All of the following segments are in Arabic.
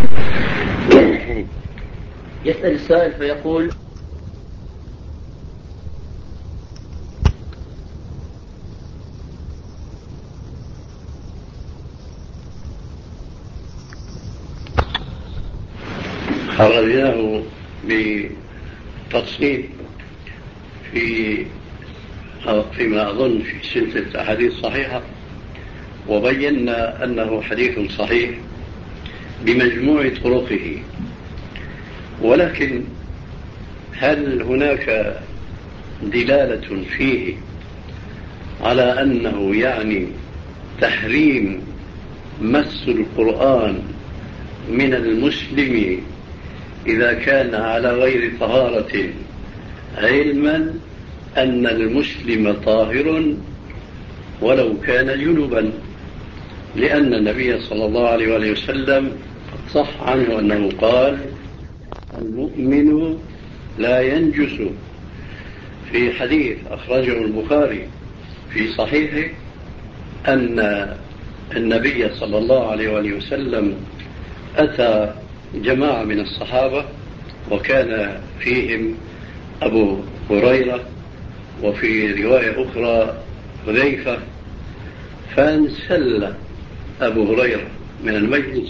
يسأل السائل فيقول: خرجناه بتفصيل فيما أظن في سلسلة أحاديث صحيحة، وبينا أنه حديث صحيح بمجموع طرقه، ولكن هل هناك دلالة فيه على أنه يعني تحريم مس القرآن من المسلم إذا كان على غير طهارة، علما أن المسلم طاهر ولو كان جنبا؟ لأن النبي صلى الله عليه وسلم صح عنه أنه قال: المؤمن لا ينجس، في حديث أخرجه البخاري في صحيحه أن النبي صلى الله عليه وسلم أتى جماعة من الصحابة، وكان فيهم أبو هريرة، وفي رواية أخرى حذيفة، فانسل أبو هريرة من المجلس،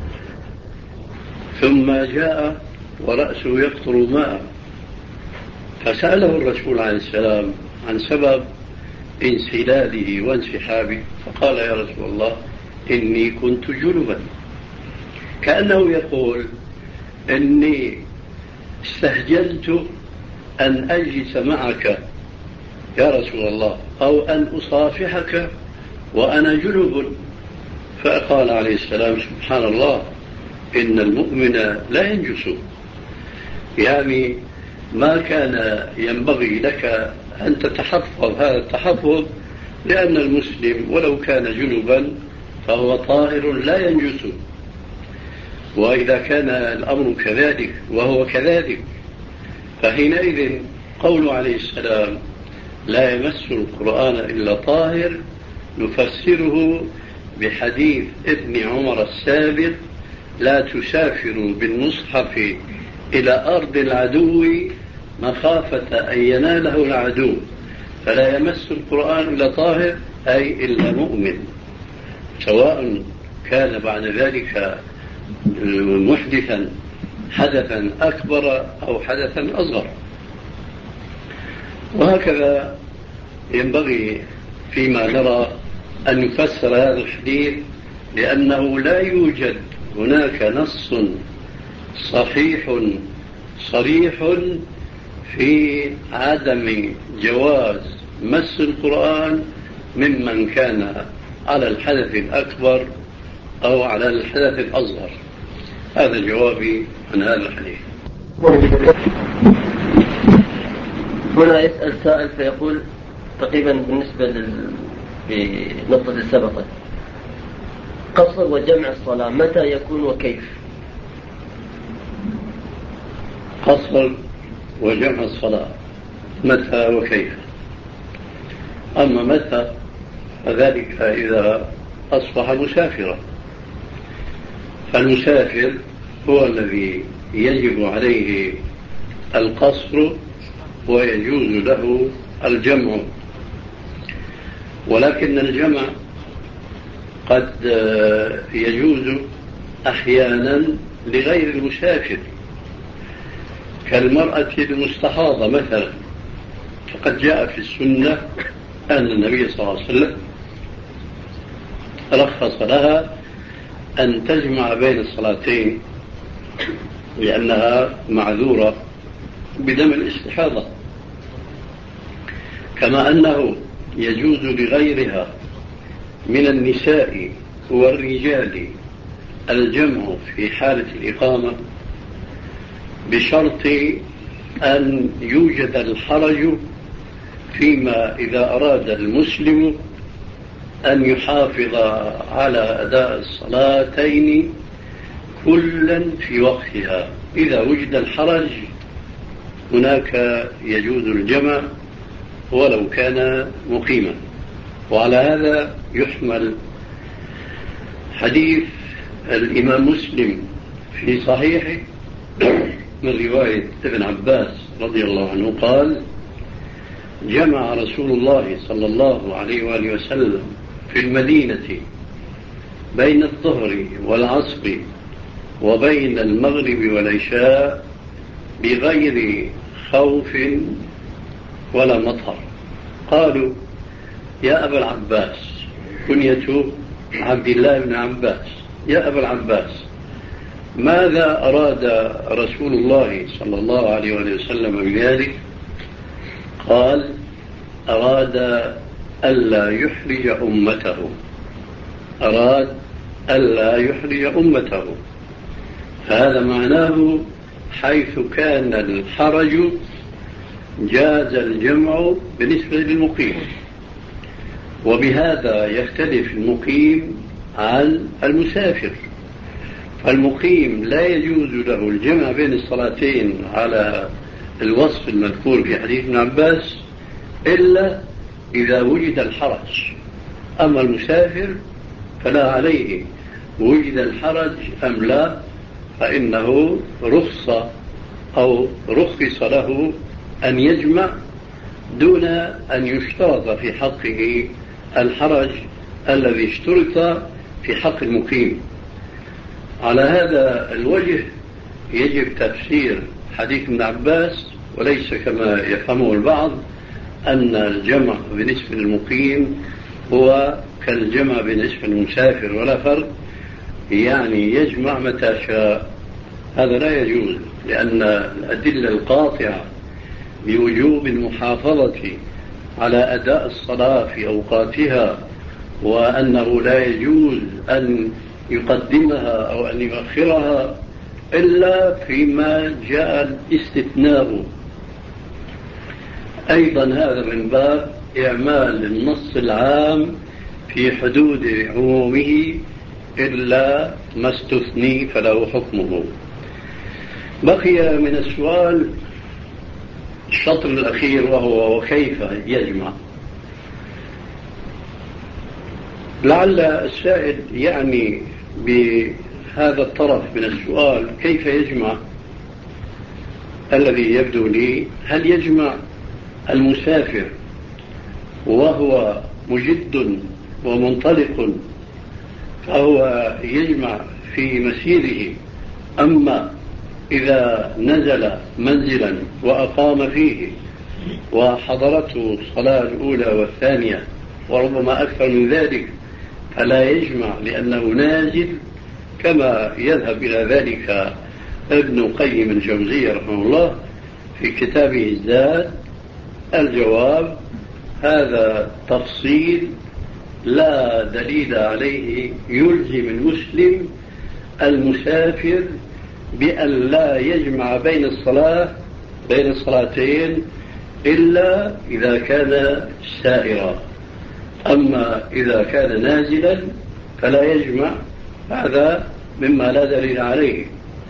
ثم جاء ورأسه يقطر ماء، فسأله الرسول عليه السلام عن سبب انسلاله وانسحابه، فقال: يا رسول الله، إني كنت جنبا، كأنه يقول: إني استهجلت أن أجلس معك يا رسول الله، أو أن أصافحك وأنا جنب. فقال عليه السلام: سبحان الله، إن المؤمن لا ينجس، يعني ما كان ينبغي لك أن تتحفظ هذا التحفظ، لأن المسلم ولو كان جنبا فهو طاهر لا ينجس. وإذا كان الأمر كذلك وهو كذلك، فحينئذ قول عليه السلام: لا يمس القرآن إلا طاهر، نفسره بحديث ابن عمر السابق: لا تسافروا بالمصحف إلى أرض العدو مخافة أن يناله العدو، فلا يمس القرآن إلا طاهر، أي إلا مؤمن، سواء كان بعد ذلك محدثا حدثا أكبر أو حدثا أصغر. وهكذا ينبغي فيما نرى أن يفسر هذا الحديث، لأنه لا يوجد هناك نص صحيح صريح في عدم جواز مس القرآن ممن كان على الحدث الأكبر أو على الحدث الأصغر. هذا جوابي عن هذا الحديث. هنا يسأل سائل فيقول تقريبا بالنسبة للنقطة السابقة: قصر وجمع الصلاة متى يكون وكيف؟ قصر وجمع الصلاة متى وكيف؟ أما متى فذلك إذا أصبح مسافرا، فالمسافر هو الذي يجب عليه القصر ويجوز له الجمع، ولكن الجمع قد يجوز أحيانا لغير المسافر، كالمرأة المستحاضة مثلا، فقد جاء في السنة أن النبي صلى الله عليه وسلم رخص لها أن تجمع بين الصلاتين لأنها معذورة بدم الاستحاضة، كما أنه يجوز لغيرها من النساء والرجال الجمع في حالة الإقامة، بشرط أن يوجد الحرج فيما إذا أراد المسلم أن يحافظ على أداء الصلاتين كلا في وقتها. إذا وجد الحرج هناك يجوز الجمع ولو كان مقيما. وعلى هذا يحمل حديث الإمام مسلم في صحيحه من رواية ابن عباس رضي الله عنه قال: جمع رسول الله صلى الله عليه وآله وسلم في المدينة بين الظهر والعصر وبين المغرب والعشاء بغير خوف ولا مطر. قالوا: يا أبا العباس، كنية عبد الله بن عباس، يا أبا العباس، ماذا أراد رسول الله صلى الله عليه وسلم بذلك؟ قال: أراد ألا يحرج أمته، أراد ألا يحرج أمته. هذا معناه حيث كان الحرج جاز الجمع بالنسبة للمقيم، وبهذا يختلف المقيم عن المسافر. فالمقيم لا يجوز له الجمع بين الصلاتين على الوصف المذكور في حديث ابن عباس إلا إذا وجد الحرج. أما المسافر فلا عليه، وجد الحرج أم لا، فإنه رخص أو رخص له أن يجمع دون أن يشترط في حقه الحرج الذي اشترط في حق المقيم. على هذا الوجه يجب تفسير حديث ابن عباس، وليس كما يفهمه البعض أن الجمع بالنسبة للمقيم هو كالجمع بالنسبة للمسافر ولا فرق، يعني يجمع متى شاء. هذا لا يجوز، لأن الأدلة القاطعة بوجوب المحافظة على أداء الصلاة في أوقاتها، وأنه لا يجوز أن يقدمها أو أن يؤخرها إلا فيما جاء الاستثناء. أيضا هذا من باب إعمال النص العام في حدود عمومه إلا ما استثني فله حكمه. بقي من السؤال الشطر الأخير، وهو وكيف يجمع. لعل السائل يعني بهذا الطرف من السؤال كيف يجمع، الذي يبدو لي هل يجمع المسافر وهو مجد ومنطلق فهو يجمع في مسيره، أما إذا نزل منزلا وأقام فيه وحضرته الصلاة الأولى والثانية وربما أكثر من ذلك فلا يجمع لأنه نازل، كما يذهب إلى ذلك ابن قيم الجوزية رحمه الله في كتابه الزاد؟ الجواب: هذا تفصيل لا دليل عليه يلزم المسلم المسافر بأن لا يجمع بين الصلاتين إلا إذا كان سائرا. أما إذا كان نازلا فلا يجمع، هذا مما لا دليل عليه.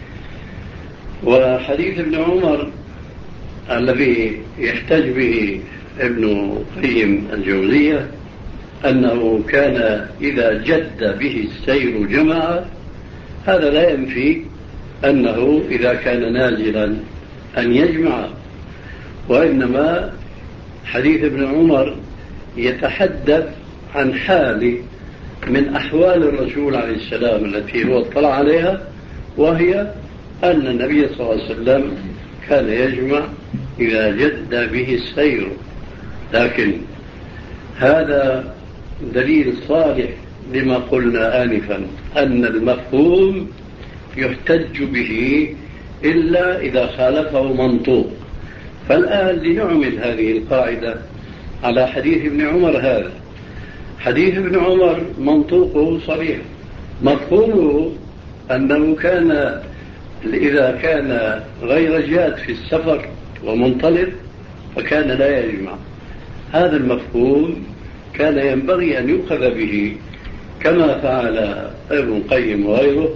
وحديث ابن عمر الذي يحتج به ابن قيم الجوزية أنه كان إذا جد به السير جمع، هذا لا ينفي أنه إذا كان نازلا أن يجمع، وإنما حديث ابن عمر يتحدث عن حال من أحوال الرسول عليه السلام التي هو اطلع عليها، وهي أن النبي صلى الله عليه وسلم كان يجمع إذا جد به السير. لكن هذا دليل صالح لما قلنا آنفا، أن المفهوم يحتج به إلا إذا خالفه منطوق. فالآن لنعمل هذه القاعدة على حديث ابن عمر. هذا حديث ابن عمر منطوقه صريح، مفهومه أنه كان إذا كان غير جاد في السفر ومنطلق فكان لا يجمع. هذا المفهوم كان ينبغي أن يؤخذ به كما فعل ابن قيم وغيره،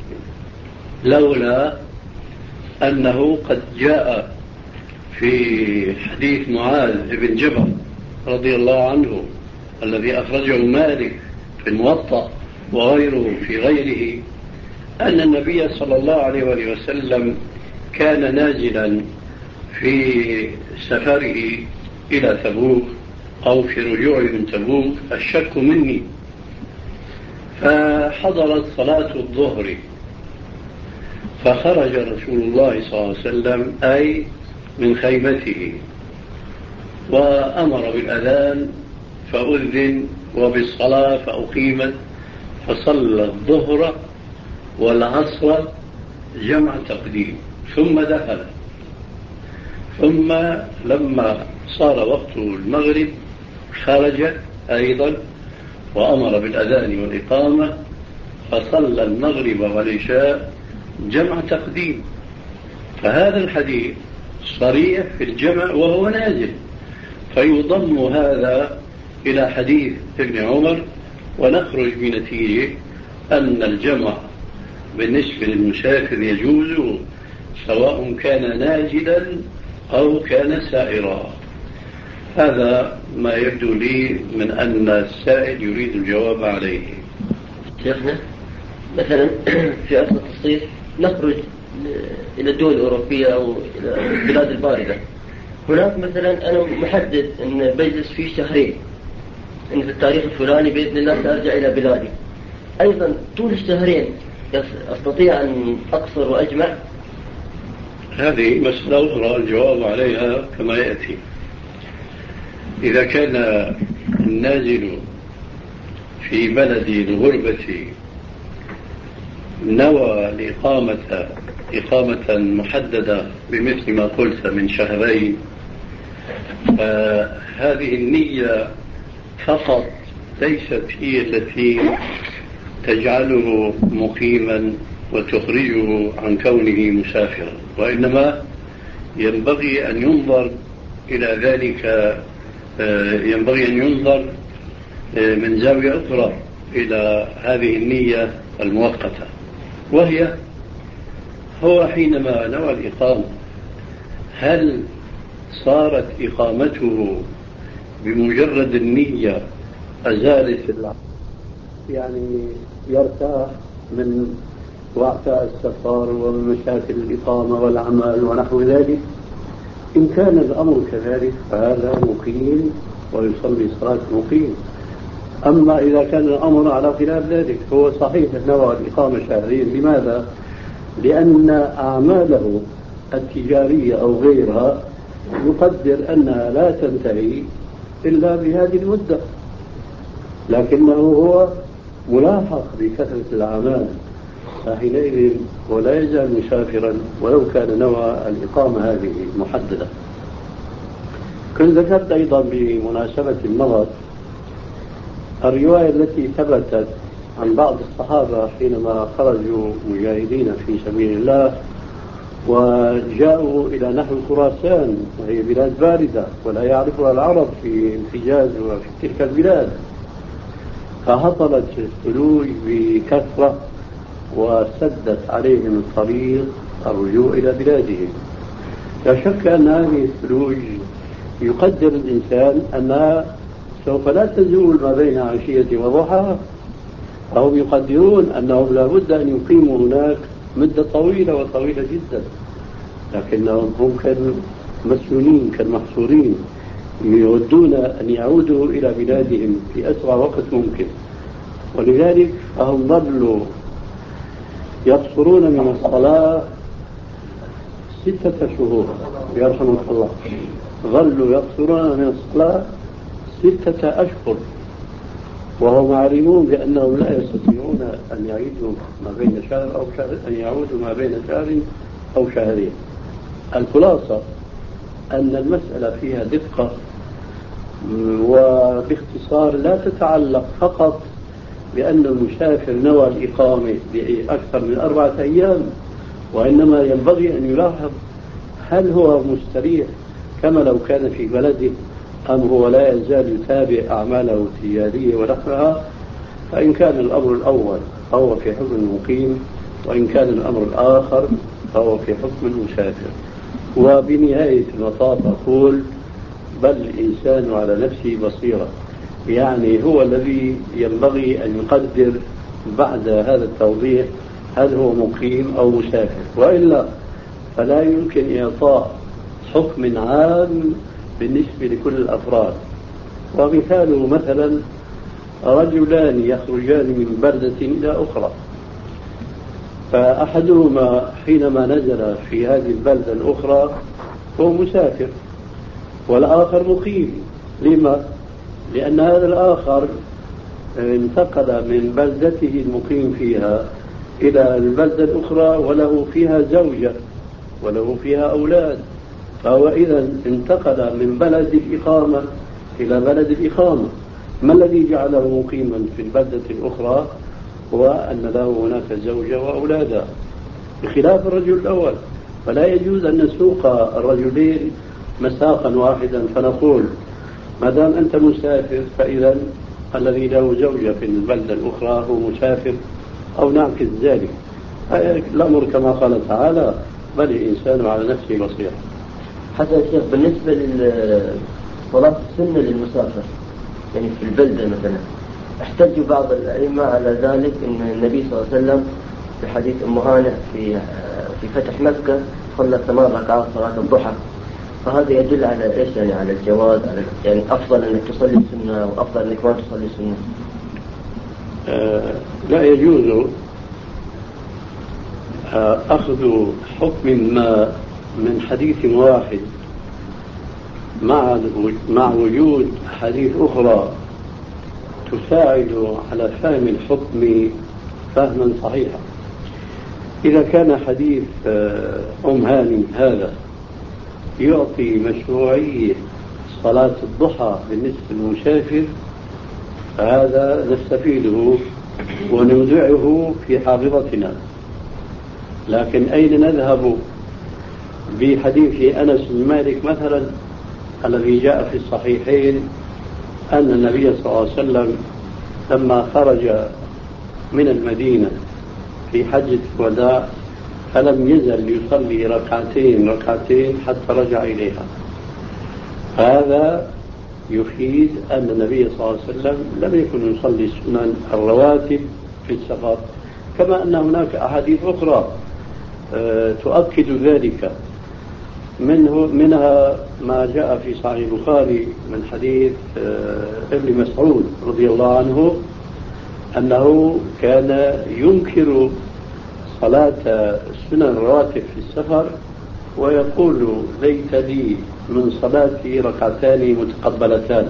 لولا أنه قد جاء في حديث معاذ بن جبل رضي الله عنه الذي أخرجه مالك في الموطأ وغيره في غيره، أن النبي صلى الله عليه وآله وسلم كان نازلا في سفره إلى تبوك أو في رجوعه من تبوك، الشك مني، فحضرت صلاة الظهر، فخرج رسول الله صلى الله عليه وسلم أي من خيمته وأمر بالأذان فأذن وبالصلاة فأقيمت، فصلى الظهر والعصر جمع تقديم ثم دخل، ثم لما صار وقت المغرب خرج أيضا وأمر بالأذان والإقامة فصلى المغرب والعشاء جمع تقديم. فهذا الحديث صريح في الجمع وهو نازل، فيضم هذا إلى حديث ابن عمر، ونخرج بنتيجة أن الجمع بالنسبة للمسافر يجوز سواء كان ناجلا أو كان سائرا. هذا ما يبدو لي من أن السائل يريد الجواب عليه. شيخنا مثلا في عطلة الصيف نخرج إلى الدول الأوروبية أو إلى البلاد الباردة، هناك مثلا أنا محدد أن بجلس فيه شهرين، أن في التاريخ الفلاني بإذن الله سأرجع إلى بلادي، أيضا طول الشهرين أستطيع أن أقصر وأجمع؟ هذه مسألة أخرى الجواب عليها كما يأتي. إذا كان النازل في بلد الغربة نوى إقامة محددة بمثل ما قلت من شهرين، فهذه النية فقط ليست هي التي تجعله مقيما وتخرجه عن كونه مسافرا، وإنما ينبغي أن ينظر إلى ذلك، ينبغي أن ينظر من زاوية أخرى إلى هذه النية المؤقتة، وهي هو حينما نوى الإقامة هل صارت إقامته بمجرد النية أزالت يعني يرتاح من وعثاء السفر ومن مشاكل الإقامة والعمل ونحو ذلك؟ إن كان الأمر كذلك فهذا مقيم ويصلي صلاة مقيم. أما إذا كان الأمر على خلاف ذلك هو صحيح أنه الإقامة شهرين. لماذا؟ لأن أعماله التجارية أو غيرها يقدر أنها لا تنتهي إلا بهذه المدة، لكنه هو ملاحق بكثرة الأعمال، فحينئذ ولا يزال مسافرا ولو كان نوى الإقامة هذه محددة. كنت ذكرت أيضا بمناسبة المرض الرواية التي ثبتت عن بعض الصحابة حينما خرجوا مجاهدين في سبيل الله وجاءوا إلى نحو خراسان، وهي بلاد باردة ولا يعرفها العرب في الحجاز وفي تلك البلاد، فهطلت الثلوج بكثرة وسدت عليهم الطريق الرجوع إلى بلادهم. لا شك أن هذه الثلوج يقدر الإنسان أنها سوف لا تزول ما بين عشية وضحاها، فهم يقدرون أنهم لا بد أن يقيموا هناك مدة طويلة وطويلة جدا، لكنهم هم كانوا مسجونين كالمحصورين، يودون أن يعودوا إلى بلادهم في أسرع وقت ممكن، ولذلك فهم ظلوا يقصرون من الصلاة 6 شهور يرحمك الله، ظلوا يقصرون من الصلاة 6 أشهر، وهم عالمون بأنهم لا يستطيعون أن يعيدوا ما بين شهر أو شهر، أن يعودوا ما بين شهر أو شهرين. الخلاصة أن المسألة فيها دقة، وباختصار لا تتعلق فقط بأن المسافر نوى الإقامة بأكثر من 4 أيام، وإنما ينبغي أن يلاحظ هل هو مستريح كما لو كان في بلده أم هو لا يزال يتابع أعماله التجارية ونحوها. فإن كان الأمر الأول فهو في حكم المقيم، وإن كان الأمر الآخر فهو في حكم المسافر. وبنهاية المطاف أقول بل الإنسان على نفسه بصيرة، يعني هو الذي ينبغي أن يقدر بعد هذا التوضيح هل هو مقيم أو مسافر، وإلا فلا يمكن إعطاء حكم عام بالنسبة لكل الأفراد. ومثاله مثلا رجلان يخرجان من بلدة إلى أخرى، فأحدهما حينما نزل في هذه البلدة الأخرى هو مسافر والآخر مقيم. لما؟ لأن هذا الآخر انتقل من بلدته المقيم فيها إلى البلدة الأخرى وله فيها زوجة وله فيها أولاد، فهو إذا انتقل من بلد الإقامة إلى بلد الإقامة. ما الذي جعله مقيما في البلدة الأخرى؟ هو أن له هناك زوجة وأولادا، بخلاف الرجل الأول. فلا يجوز أن نسوق الرجلين مساقا واحدا فنقول ما دام أنت مسافر فإذا الذي له زوجة في البلدة الأخرى هو مسافر، أو نعكس ذلك. الأمر كما قال تعالى: بل الإنسان على نفسه بصيرة. حتى يا شيخ بالنسبة لصلاة السنة للمسافر يعني في البلدة مثلا، احتجوا بعض الأئمة على ذلك أن النبي صلى الله عليه وسلم في حديث أم هانئ في فتح مكة صلى 8 ركعات صلاة الضحى، فهذا يدل على إيش؟ يعني على الجواز، على يعني أفضل أنك تصلي السنة وأفضل أنك ما تصلي السنة. لا يجوز أخذ حكم ما من حديث واحد مع وجود حديث أخرى تساعد على فهم الحكم فهما صحيحا. إذا كان حديث أم هانئ هذا يعطي مشروعية صلاة الضحى بالنسبة للمسافر، فهذا نستفيده ونودعه في حافظتنا. لكن أين نذهب بحديث أنس بن مالك مثلا الذي جاء في الصحيحين أن النبي صلى الله عليه وسلم لما خرج من المدينة في حجة الوداع فلم يزل يصلي ركعتين حتى رجع إليها؟ هذا يفيد أن النبي صلى الله عليه وسلم لم يكن يصلي السنن الرواتب في السفر، كما أن هناك أحاديث أخرى تؤكد ذلك. منها ما جاء في صحيح البخاري من حديث ابن مسعود رضي الله عنه أنه كان ينكر صلاة السنن الرواتب في السفر ويقول: ليت لي من صلاتي ركعتان متقبلتان.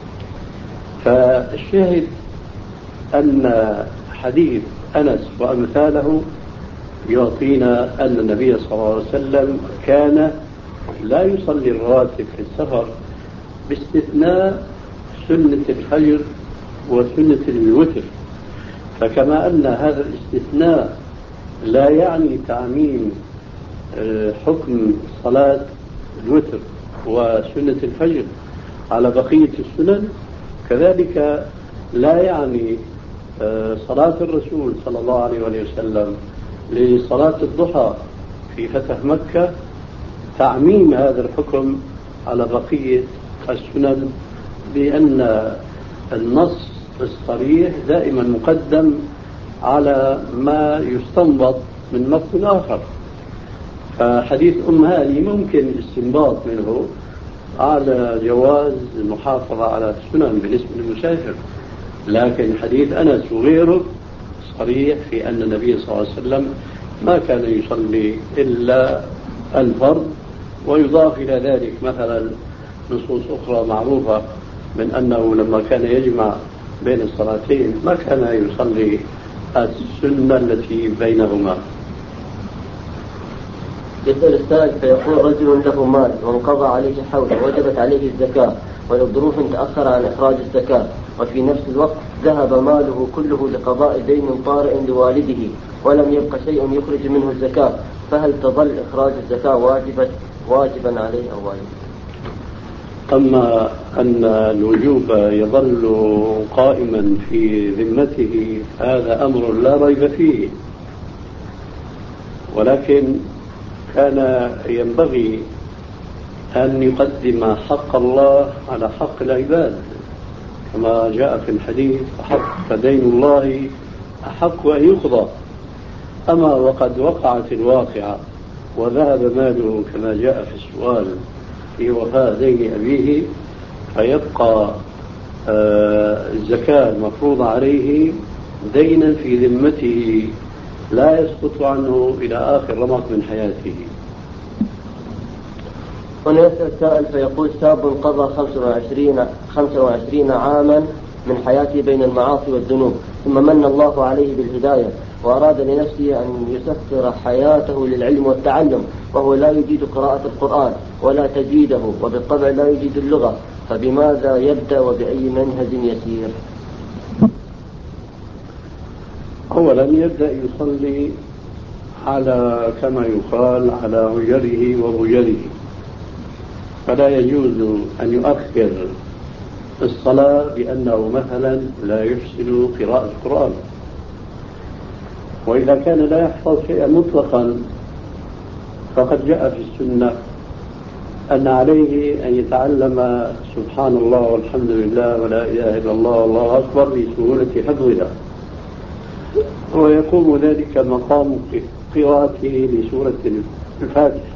فالشاهد أن حديث أنس وأمثاله يعطينا أن النبي صلى الله عليه وسلم كان لا يصلي الرواتب في السفر باستثناء سنة الفجر وسنة الوتر. فكما أن هذا الاستثناء لا يعني تعميم حكم صلاة الوتر وسنة الفجر على بقية السنن، كذلك لا يعني صلاة الرسول صلى الله عليه وسلم لصلاة الضحى في فتح مكة تعميم هذا الحكم على بقية السنن، لأن النص الصريح دائما مقدم على ما يستنبط من نص آخر. فحديث أم هانئ ممكن الاستنباط منه على جواز المحافظة على السنن بالنسبة للمسافر، لكن حديث أنس وغيره صريح في أن النبي صلى الله عليه وسلم ما كان يصلي إلا الفرض. ويضاف إلى ذلك مثلا نصوص أخرى معروفة من أنه لما كان يجمع بين الصلاتين ما كان يصلي السنة التي بينهما. يسأل السائل فيقول: رجل له مال وانقضى عليه حول وجبت عليه الزكاة ولظروف تأخر عن إخراج الزكاة، وفي نفس الوقت ذهب ماله كله لقضاء دين طارئ لوالده ولم يبق شيء يخرج منه الزكاة، فهل تظل إخراج الزكاة واجبا عليه أو واجبا؟ أما أن الوجوب يظل قائما في ذمته هذا أمر لا ريب فيه، ولكن كان ينبغي أن يقدم حق الله على حق العباد، كما جاء في الحديث: فدين الله أحق أن يقضى. أما وقد وقعت الواقعة وذهب ماله كما جاء في السؤال في وفاة دين أبيه، فيبقى الزكاة المفروضة عليه دينا في ذمته لا يسقط عنه إلى آخر رمق من حياته. هنا يسأل سائل فيقول: شاب قضى 25 عاما من حياته بين المعاصي والذنوب، ثم من الله عليه بالهداية وأراد لنفسه أن يسخر حياته للعلم والتعلم، وهو لا يجيد قراءة القرآن ولا تجيده، وبالطبع لا يجيد اللغة، فبماذا يبدأ وبأي منهج يسير؟ أولا يبدأ يصلي على كما يقال على عجله وبجله، فلا يجوز أن يؤخر الصلاة بأنه مثلا لا يحسن قراءة القرآن. وإذا كان لا يحفظ شيئا مطلقا فقد جاء في السنة أن عليه أن يتعلم سبحان الله والحمد لله ولا إله إلا الله والله أكبر لسهولة حفظها، ويقوم ذلك مقام قراءته لسورة الفاتحة.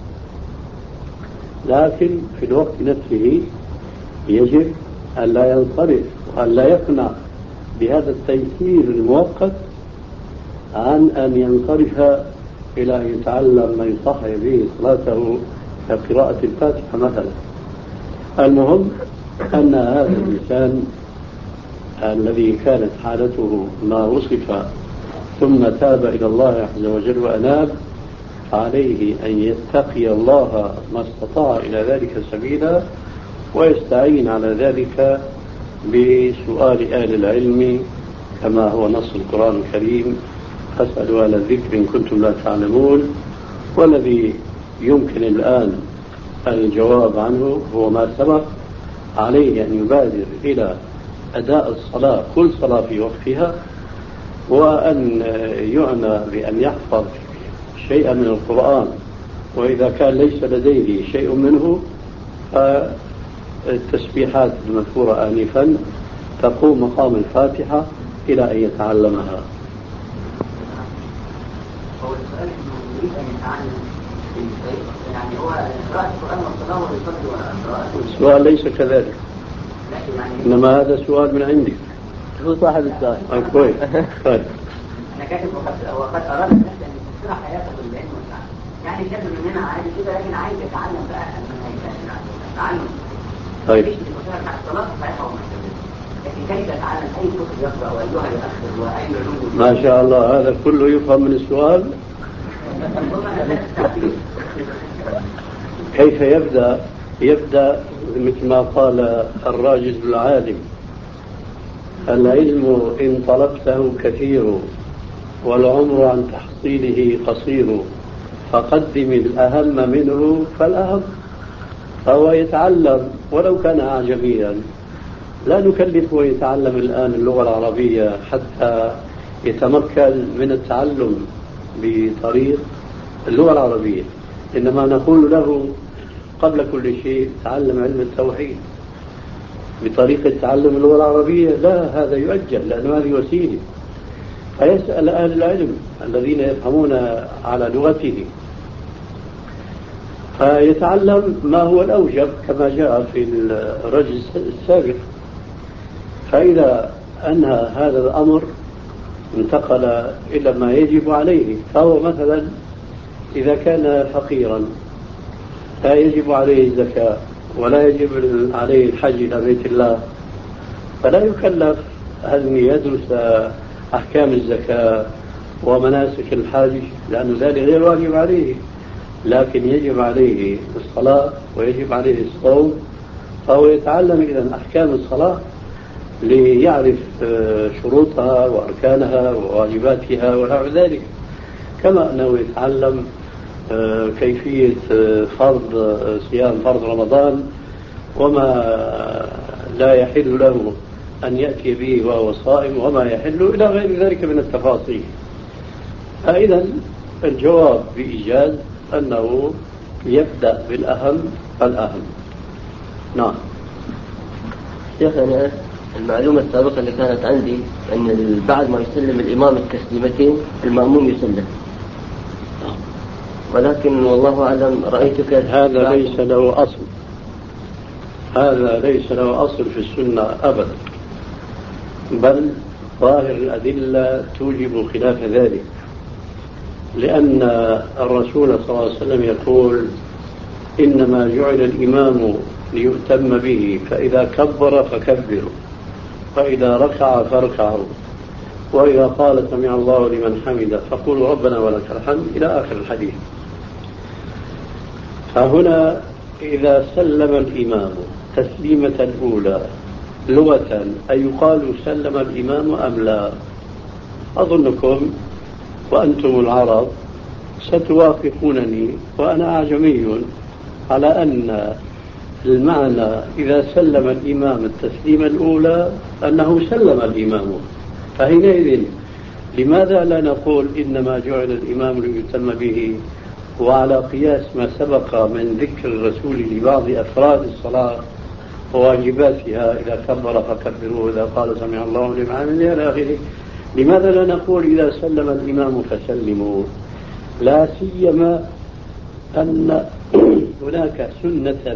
لكن في الوقت نفسه يجب أن لا ينصرف وأن لا يقنع بهذا التيسير المؤقت عن أن ينصرف إلى أن يتعلم ما يصحح به صلاته كقراءة الفاتحة مثلا. المهم أن هذا الإنسان الذي كانت حالته ما وصف ثم تاب إلى الله عز وجل وأناب، عليه أن يتقي الله ما استطاع إلى ذلك سبيلا، ويستعين على ذلك بسؤال أهل العلم كما هو نص القرآن الكريم: فاسألوا أهل الذكر إن كنتم لا تعلمون. والذي يمكن الآن الجواب عنه هو ما سبق. عليه أن يبادر إلى أداء الصلاة، كل صلاة في وقتها، وأن يعنى بأن يحفظ شيئا من القرآن، وإذا كان ليس لديه شيء منه فالتسبيحات المذكورة آنفا تقوم مقام الفاتحة إلى أن يتعلمها. هو السؤال إنه يريد أن يتعلم يعني هو قراءة القرآن والصلاة والفرد السؤال ليس كذلك، إنما هذا سؤال من عندك. هو صاحب السؤال. كويس. طيب. أنا كاتب وقد أراد الناس أن يسرع حياته بالعلم والتعلم، يعني كاتب مننا عادي كده، لكن عايز يتعلم بقى التعلم. طيب. الصلاة صحيحة ومحتملة، لكن كيف يتعلم أي كتب يقرأ وأيها يؤخر وأي علوم؟ ما شاء الله، هذا كله يفهم من السؤال. كيف يبدأ؟ يبدأ مثل ما قال الراجل العالم: العلم إن طلبته كثير والعمر عن تحصيله قصير، فقدم الأهم منه فالأهم. فهو يتعلم ولو كان أعجميا، لا نكلفه يتعلم الآن اللغة العربية حتى يتمكن من التعلم بطريق اللغة العربية، إنما نقول له قبل كل شيء تعلم علم التوحيد بطريقة تعلم اللغة العربية. لا، هذا يؤجل لأنه هذه وسيلة. فيسأل أهل العلم الذين يفهمون على لغته، فيتعلم ما هو الأوجب كما جاء في الرجل السابق. فإذا أنهى هذا الأمر انتقل إلى ما يجب عليه. فهو مثلا إذا كان فقيرا لا يجب عليه الزكاة ولا يجب عليه الحج إلى بيت الله، فلا يكلف أن يدرس أحكام الزكاة ومناسك الحج، لأن ذلك غير واجب عليه. لكن يجب عليه الصلاة ويجب عليه الصوم، فهو يتعلم إذن أحكام الصلاة ليعرف شروطها وأركانها وواجباتها ونحو ذلك، كما أنه يتعلم كيفية فرض صيام فرض رمضان وما لا يحل له أن يأتي به وهو صائم وما يحل إلى غير ذلك من التفاصيل. فإذا الجواب بإيجاز أنه يبدأ بالأهم فالأهم. نعم. شيخنا المعلومة السابقة اللي كانت عندي أن بعد ما يسلم الإمام التسليمتين المأموم يسلم، ولكن والله أعلم رأيتك هذا ليس له أصل، هذا ليس له أصل في السنة أبدا، بل ظاهر الأدلة توجب خلاف ذلك، لأن الرسول صلى الله عليه وسلم يقول إنما جعل الإمام ليؤتم به، فإذا كبر فكبروا، فإذا ركع فاركعوا، وإذا قال سمع الله لمن حمده فقولوا ربنا ولك الحمد إلى آخر الحديث. فهنا إذا سلم الإمام تسليمة الأولى لغة أي يقال سلم الإمام أم لا؟ أظنكم وأنتم العرب ستوافقونني وأنا أعجمي على أن المعنى إذا سلم الإمام التسليمة الأولى أنه سلم الإمام. فحينئذ لماذا لا نقول إنما جعل الإمام ليتم به، وعلى قياس ما سبق من ذكر الرسول لبعض أفراد الصلاة وواجباتها إذا كبر فكبروا وإذا قال سمع الله لمن حمده إلى آخره، لماذا لا نقول إذا سلم الإمام فسلموا؟ لا سيما أن هناك سنة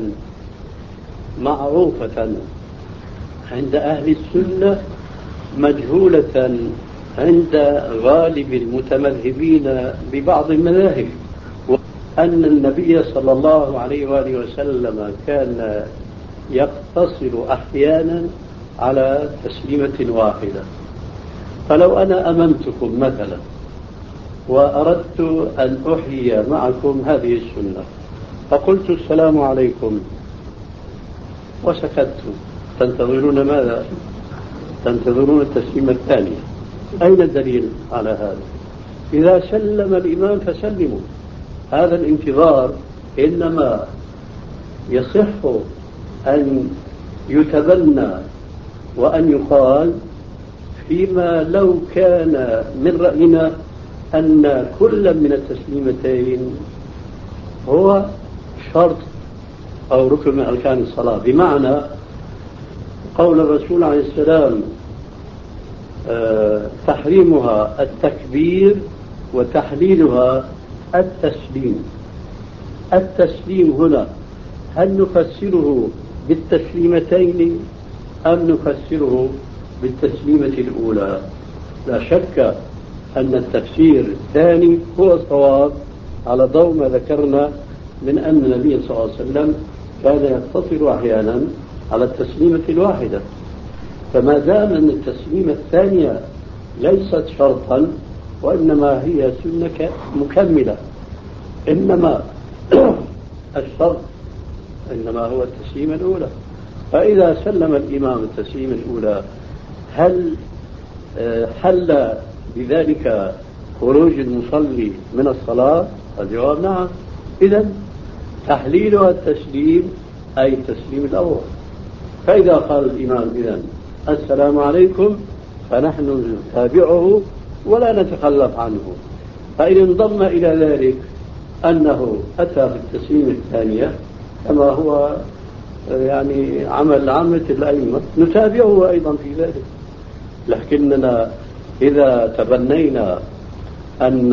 معروفة عند أهل السنة مجهولة عند غالب المتمذهبين ببعض المذاهب، أن النبي صلى الله عليه وآله وسلم كان يقتصر أحيانا على تسليمة واحدة. فلو أنا أممتكم مثلا وأردت أن أحيي معكم هذه السنة فقلت السلام عليكم وسكت، تنتظرون ماذا؟ تنتظرون التسليم الثاني. أين الدليل على هذا؟ إذا سلم الإمام فسلموا. هذا الانتظار إنما يصح أن يتبنى وأن يقال فيما لو كان من رأينا أن كل من التسليمتين هو شرط أو ركن من أركان الصلاة، بمعنى قول الرسول عليه السلام تحريمها التكبير وتحليلها التسليم. التسليم هنا هل نفسره بالتسليمتين أم نفسره بالتسليمة الأولى؟ لا شك أن التفسير الثاني هو الصواب على ضوء ما ذكرنا من أن النبي صلى الله عليه وسلم كان يقتصر أحيانا على التسليمة الواحدة. فما دام أن التسليمة الثانية ليست شرطا وإنما هي سنة مكملة، إنما الشرط إنما هو التسليمة الأولى. فإذا سلم الإمام التسليمة الأولى هل حل بذلك خروج المصلي من الصلاة؟ الجواب نعم. إذن تحليلها التسليم أي التسليم الأول. فإذا قال الإمام إذن السلام عليكم فنحن نتابعه ولا نتخلف عنه. فإن انضم إلى ذلك أنه أتى بالتسليم الثانية كما هو يعني عمل عامة الأئمة نتابعه أيضا في ذلك. لكننا إذا تبنينا أن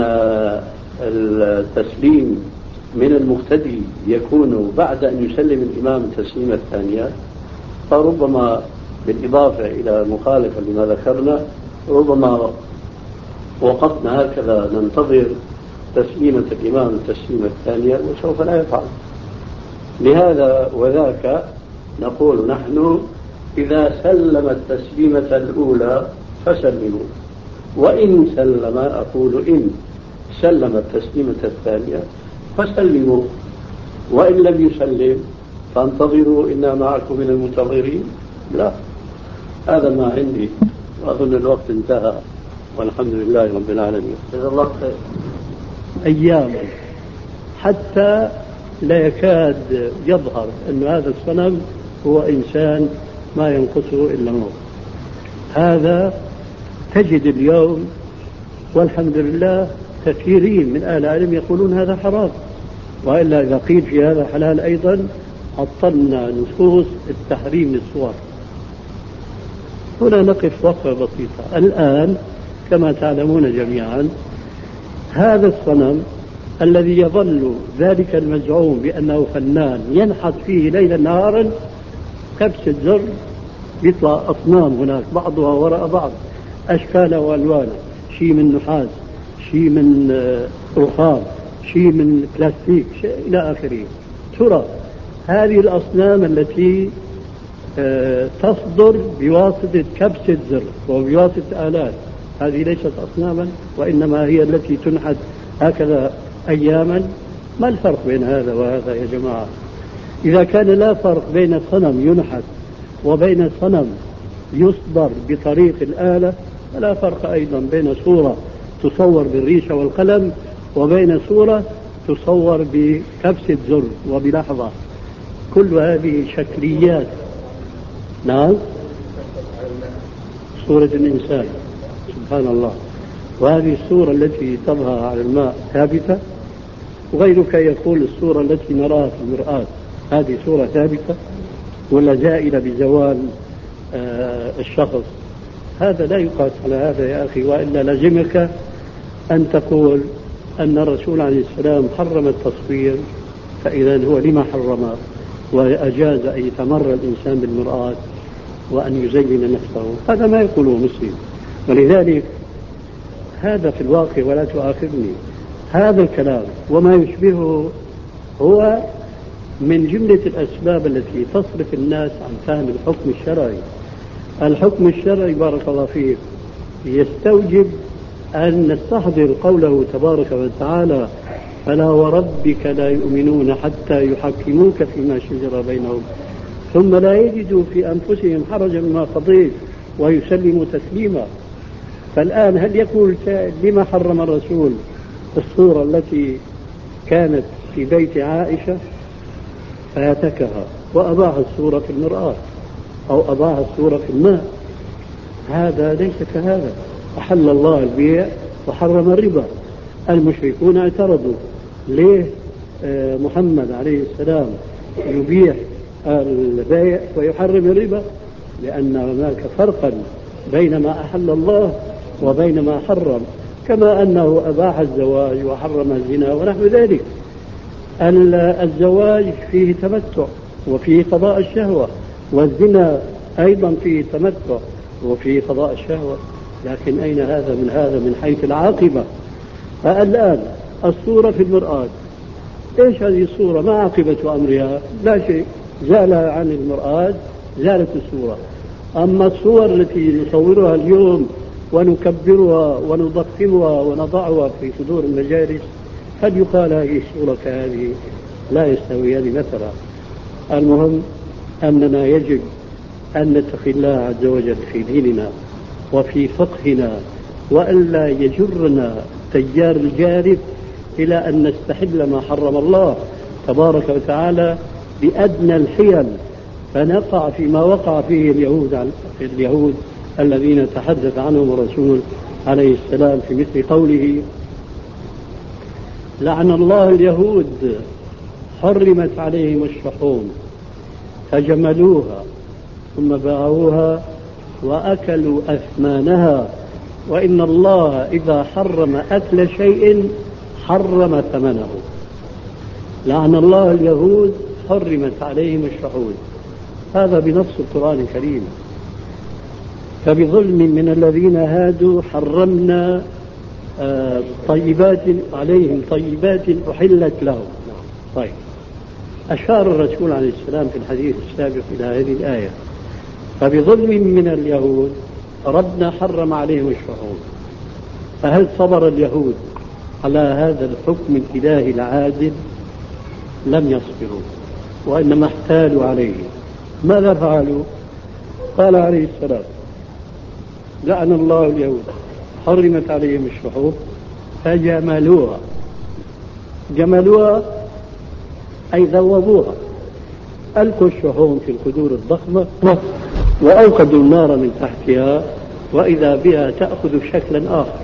التسليم من المقتدي يكون بعد أن يسلم الإمام التسليمة الثانية، فربما بالإضافة إلى مخالفة لما ذكرنا ربما وقفنا هكذا ننتظر تسليمة الإمام التسليمة الثانية وسوف لا يفعل. لهذا وذاك نقول نحن إذا سلم التسليمة الأولى فسلموا، وإن سلم أقول إن سلم التسليمة الثانية فسلموا، وإن لم يسلم فانتظروا إنا معكم من المنتظرين. لا، هذا ما عندي، وأظن الوقت انتهى والحمد لله رب العالمين. جزا الله خير. أياما حتى لا يكاد يظهر أن هذا الصنم هو إنسان ما ينقصه إلا موت. هذا تجد اليوم والحمد لله كثيرين من أهل العلم يقولون هذا حرام، وإلا إذا قيل في هذا حلال أيضا عطلنا نصوص التحريم للصور. هنا نقف وقفة بسيطة. الآن كما تعلمون جميعا هذا الصنم الذي يظل ذلك المزعوم بأنه فنان ينحت فيه ليلا نهارا كبسة زر، يطلع أصنام هناك بعضها وراء بعض أشكال وألوان، شيء من نحاس، شيء من رخام، شيء من بلاستيك، شيء إلى آخره. ترى هذه الأصنام التي تصدر بواسطة كبسة زر وبواسطة آلات، هذه ليست أصناما وإنما هي التي تنحت هكذا أياما. ما الفرق بين هذا وهذا يا جماعة؟ إذا كان لا فرق بين صنم ينحت وبين صنم يصدر بطريق الآلة، فلا فرق أيضا بين صورة تصور بالريشة والقلم وبين صورة تصور بكبسة زر وبلحظة. كل هذه شكليات. نعم، صورة الإنسان سبحان الله، وهذه الصورة التي تظهر على الماء ثابتة، وغيرك يقول الصورة التي نراها في المرآة هذه صورة ثابتة ولا زائلة بزوال الشخص. هذا لا يقاس على هذا يا أخي، وإلا لزمك أن تقول أن الرسول عليه السلام حرم التصوير، فإذا هو لما حرم وأجاز أن يتمرى الإنسان بالمرآة وأن يزين نفسه؟ هذا ما يقوله مسلم. ولذلك هذا في الواقع، ولا تؤاخذني، هذا الكلام وما يشبهه هو من جملة الأسباب التي تصرف الناس عن فهم الحكم الشرعي. الحكم الشرعي بارك الله فيك يستوجب أن نستحضر قوله تبارك وتعالى: فلا وربك لا يؤمنون حتى يحكموك فيما شجر بينهم ثم لا يجدوا في أنفسهم حرجا مما قضيت ويسلموا تسليما. فالآن هل يقول لما حرم الرسول الصورة التي كانت في بيت عائشة فاتكها وأباح الصورة في المرآة أو أباح الصورة في الماء؟ هذا ليس كهذا. أحل الله البيع وحرم الربا. المشركون اعترضوا ليه محمد عليه السلام يبيح البيع ويحرم الربا؟ لأن هناك فرقا بين ما أحل الله وبين ما حرم، كما أنه أباح الزواج وحرم الزنا ونحو ذلك. الزواج فيه تمتع وفيه قضاء الشهوة، والزنا أيضا فيه تمتع وفيه قضاء الشهوة، لكن أين هذا من هذا من حيث العاقبة؟ فالآن الصورة في المرآة، إيش هذه الصورة؟ ما عاقبة أمرها؟ لا شيء، زال عن المرآة زالت الصورة. أما الصور التي نصورها اليوم ونكبرها ونضخمها ونضعها في صدور المجالس، قد يقال هذه الصورة كهذه، لا يستويان مثلا. المهم أننا يجب أن نتقي الله عز وجل في ديننا وفي فقهنا، وألا يجرنا تيار الجارف إلى أن نستحل ما حرم الله تبارك وتعالى بأدنى الحيل، فنقع فيما وقع فيه اليهود الذين تحدث عنهم الرسول عليه السلام في مثل قوله: لعن الله اليهود حرمت عليهم الشحوم فجملوها ثم باعوها وأكلوا أثمانها، وإن الله إذا حرم أكل شيء حرم ثمنه. لعن الله اليهود حرمت عليهم الشحوم، هذا بنص القرآن الكريم. فبظلم من الذين هادوا حرمنا طيبات عليهم طيبات أحلت لهم. طيب، أشار الرسول عليه السلام في الحديث السابق إلى هذه الآية: فبظلم من اليهود ربنا حرم عليهم الشحوم. فهل صبر اليهود على هذا الحكم الإلهي العادل؟ لم يصبروا، وإنما احتالوا عليه. ماذا فعلوا؟ قال عليه السلام: لعن الله اليهود حرمت عليهم الشحوم فجملوها. جملوها أي ذوبوها، ألقوا الشحوم في القدور الضخمة وأوقدوا النار من تحتها، وإذا بها تأخذ شكلا آخر،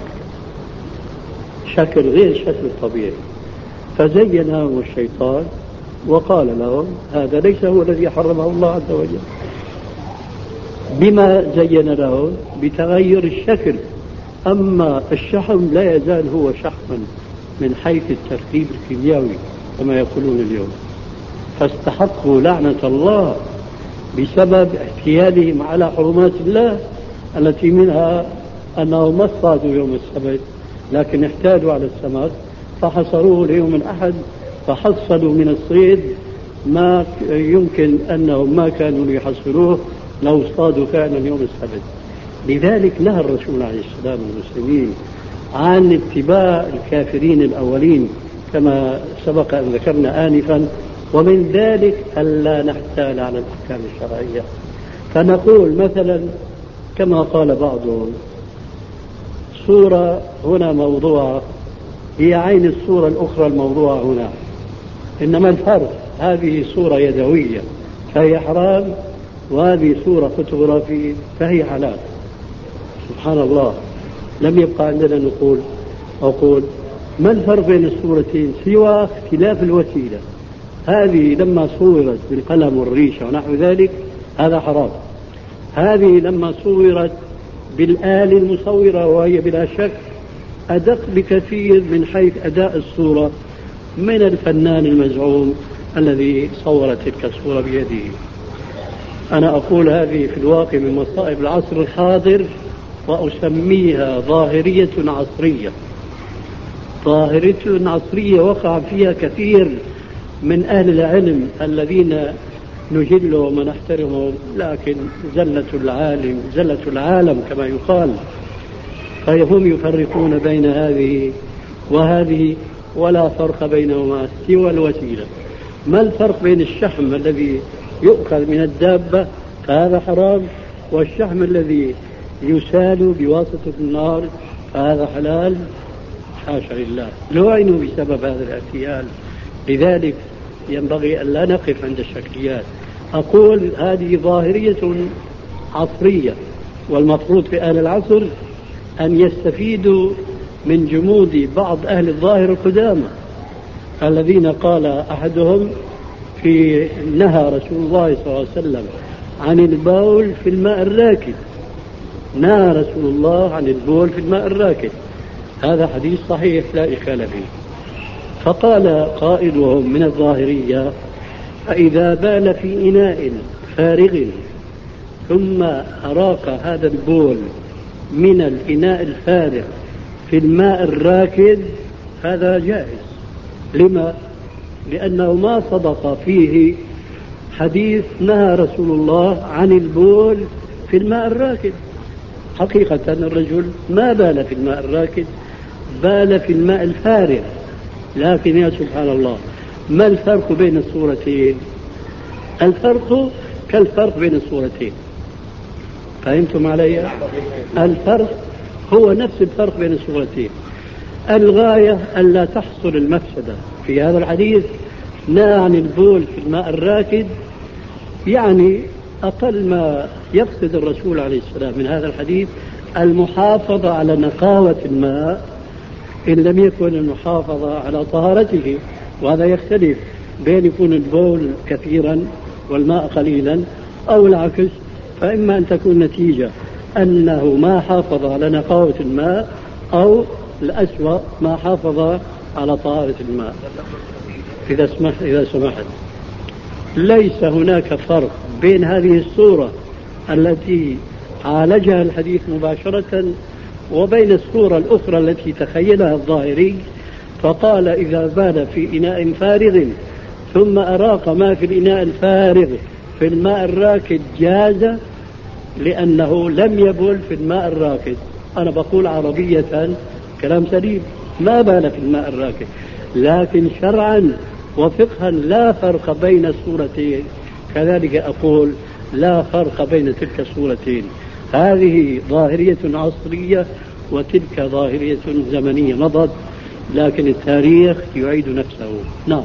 شكل غير الشكل الطبيعي. فزينهم الشيطان وقال لهم: هذا ليس هو الذي حرمه الله عز وجل. بما زين له بتغير الشكل. أما الشحم لا يزال هو شحما من حيث التركيب الكيميائي كما يقولون اليوم، فاستحقوا لعنة الله بسبب احتيالهم على حرمات الله التي منها أنهم ما اصطادوا يوم السبت لكن احتالوا على السمك فحصروه ليوم الأحد، فحصلوا من الصيد ما يمكن أنهم ما كانوا ليحصلوه لو اصطادوا فعلا يوم السبت. لذلك نهى الرسول عليه السلام المسلمين عن اتباع الكافرين الأولين كما سبق أن ذكرنا آنفا، ومن ذلك ألا نحتال على الأحكام الشرعية. فنقول مثلا كما قال بعضهم صورة هنا موضوعة هي عين الصورة الأخرى الموضوعة هنا، إنما الفرق هذه صورة يدوية فهي حرام، وهذه صورة فوتوغرافية فهي حلال. سبحان الله، لم يبقى عندنا أقول ما الفرق بين الصورتين سوى اختلاف الوسيلة. هذه لما صورت بالقلم والريشة ونحو ذلك هذا حرام، هذه لما صورت بالآلة المصورة وهي بلا شك أدق بكثير من حيث أداء الصورة من الفنان المزعوم الذي صور تلك الصورة بيده. أنا أقول هذه في الواقع من مصائب العصر الحاضر، وأسميها ظاهرية عصرية. ظاهرية عصرية وقع فيها كثير من أهل العلم الذين نجلهم ونحترمهم، لكن زلة العالم كما يقال، فهم يفرقون بين هذه وهذه ولا فرق بينهما سوى الوسيلة. ما الفرق بين الشحم الذي يؤخذ من الدابة فهذا حرام، والشحم الذي يسال بواسطة النار فهذا حلال؟ حاشا لله، لعنوا بسبب هذا الاعتيال. لذلك ينبغي أن لا نقف عند الشكليات. أقول هذه ظاهرية عصرية، والمفروض في أهل العصر أن يستفيدوا من جمود بعض أهل الظاهر القدامى الذين قال أحدهم في نهى رسول الله صلى الله عليه وسلم عن البول في الماء الراكد، نهى رسول الله عن البول في الماء الراكد، هذا حديث صحيح لا إشكال فيه. فقال قائلهم من الظاهرية فإذا بال في إناء فارغ ثم أراق هذا البول من الإناء الفارغ في الماء الراكد هذا جائز. لما؟ لأنه ما صدق فيه حديث نهى رسول الله عن البول في الماء الراكد. حقيقة الرجل ما بال في الماء الراكد، بال في الماء الفارغ. لكن يا سبحان الله، ما الفرق بين الصورتين؟ الفرق كالفرق بين الصورتين. فهمتم علي؟ الفرق هو نفس الفرق بين الصورتين. الغاية ألا تحصل المفسدة. في هذا الحديث نهى عن البول في الماء الراكد، يعني أقل ما يقصد الرسول عليه السلام من هذا الحديث المحافظة على نقاوة الماء إن لم يكن المحافظة على طهارته. وهذا يختلف بين يكون البول كثيرا والماء قليلا أو العكس، فإما أن تكون نتيجة أنه ما حافظ على نقاوة الماء، أو الأسوأ ما حافظ على طهارة الماء. إذا سمحت، ليس هناك فرق بين هذه الصورة التي عالجها الحديث مباشرة وبين الصورة الأخرى التي تخيلها الظاهري فقال إذا بال في إناء فارغ ثم أراق ما في الإناء الفارغ في الماء الراكد جاز، لأنه لم يبل في الماء الراكد. أنا بقول عربية كلام سليم، ما بال في الماء الراكد، لكن شرعا وفقها لا فرق بين الصورتين. كذلك أقول لا فرق بين تلك الصورتين، هذه ظاهرية عصرية وتلك ظاهرية زمنية مضت، لكن التاريخ يعيد نفسه. نعم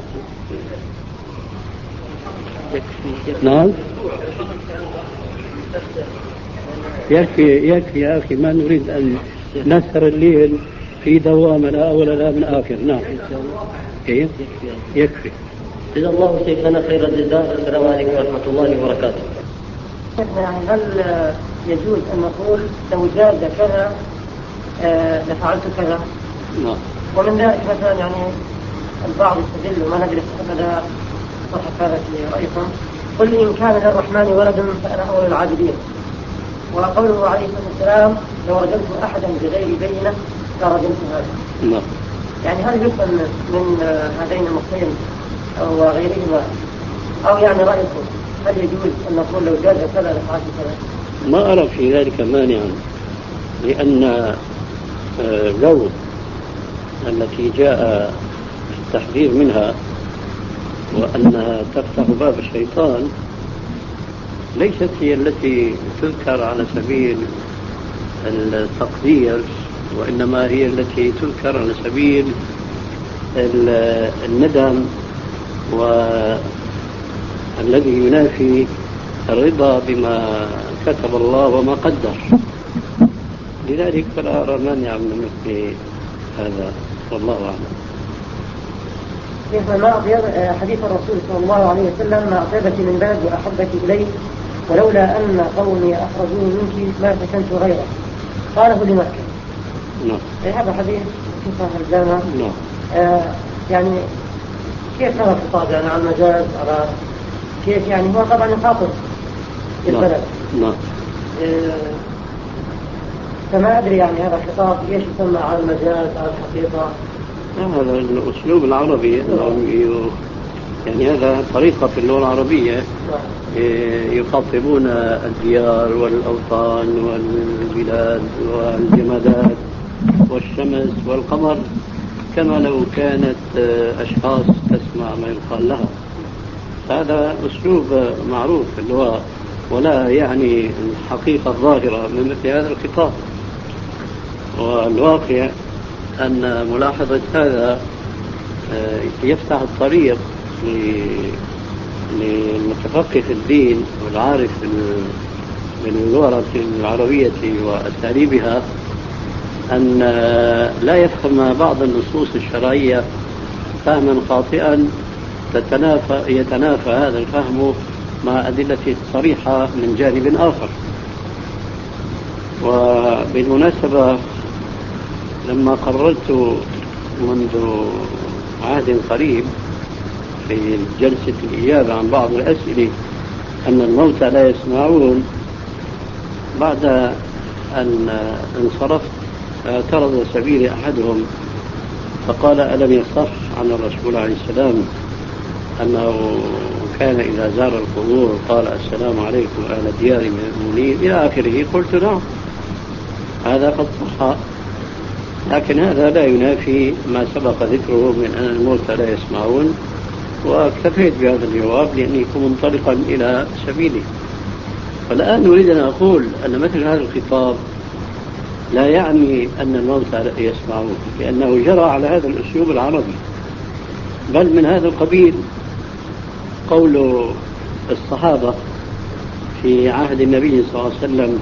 نعم، يكفي يا أخي، ما نريد أن نسهر الليل في دوام لا أول لا من آخر. نعم كيف يكفي. جزا الله شيخنا خير الجزاء. السلام عليكم ورحمة الله وبركاته. يعني هل يجوز أن نقول لو جاز كذا لفعلت كذا؟ نعم. ومن ذلك مثلا يعني البعض يستدل وما ندري هذا صحة هذا في رأيكم، قل إن كان للرحمن ولد فأنا أول العابدين، وقوله عليه الصلاة والسلام لو رجمت أحدا بغير بينة لرجمت هذا. نعم. يعني هل يفهم من هذين النصين أو غيرهما، أو يعني رأيكم هل يجوز أن نقول لو جاز كذا لفعلت كذا؟ ما أرى في ذلك مانعا، لأن لو التي جاء التحذير منها وأنها تفتح باب الشيطان ليست هي التي تذكر على سبيل التقدير، وإنما هي التي تذكر على سبيل الندم والذي ينافي الرضا بما كتب الله وما قدر. لذلك فلا أرى مانع من مثل هذا، والله أعلم. ما أطيب حديث الرسول صلى الله عليه وسلم ما أطيبك من بلد وأحبك إليه ولولا أن قومي أخرجوني منك ما سكنت غيره، قاله لمكة. نعم. هذا حديث كيف الجامع. نعم. يعني كيف هذا الخطاب يعني على المجاز على كيف يعني هو طبعا يخاطب البلد. نعم. فما أدري يعني هذا الخطاب ليش يسمى على المجاز على الحقيقة. هذا الأسلوب العربي يعني هذا طريقة في اللغة العربية يخاطبون الديار والأوطان والبلاد والجمادات والشمس والقمر كما لو كانت أشخاص تسمع ما يقال لها. هذا أسلوب معروف في اللغة، ولا يعني الحقيقة الظاهرة من مثل هذا الخطاب. والواقع أن ملاحظة هذا يفتح الطريق للمتفقه في الدين والعارف باللغة العربية وأساليبها أن لا يفهم بعض النصوص الشرعية فهما خاطئا يتنافى هذا الفهم مع أدلة صريحة من جانب آخر. وبالمناسبة لما قررت منذ عهد قريب في جلسة الإجابة عن بعض الأسئلة أن الموتى لا يسمعون، بعد أن انصرفت اعترض سبيلي أحدهم فقال ألم يصح عن الرسول عليه السلام أنه كان إذا زار القبور قال السلام عليكم أهل الديار من المؤمنين إلى آخره؟ قلت نعم هذا قد صح، لكن هذا لا ينافي ما سبق ذكره من أن الموتى لا يسمعون، واكتفيت بهذا الجواب لأني كنت منطلقا إلى سبيلي. فالآن نريد أن أقول أن مثل هذا الخطاب لا يعني أن الموتى لا يسمعون، لأنه جرى على هذا الأسلوب العربي، بل من هذا القبيل قول الصحابة في عهد النبي صلى الله عليه وسلم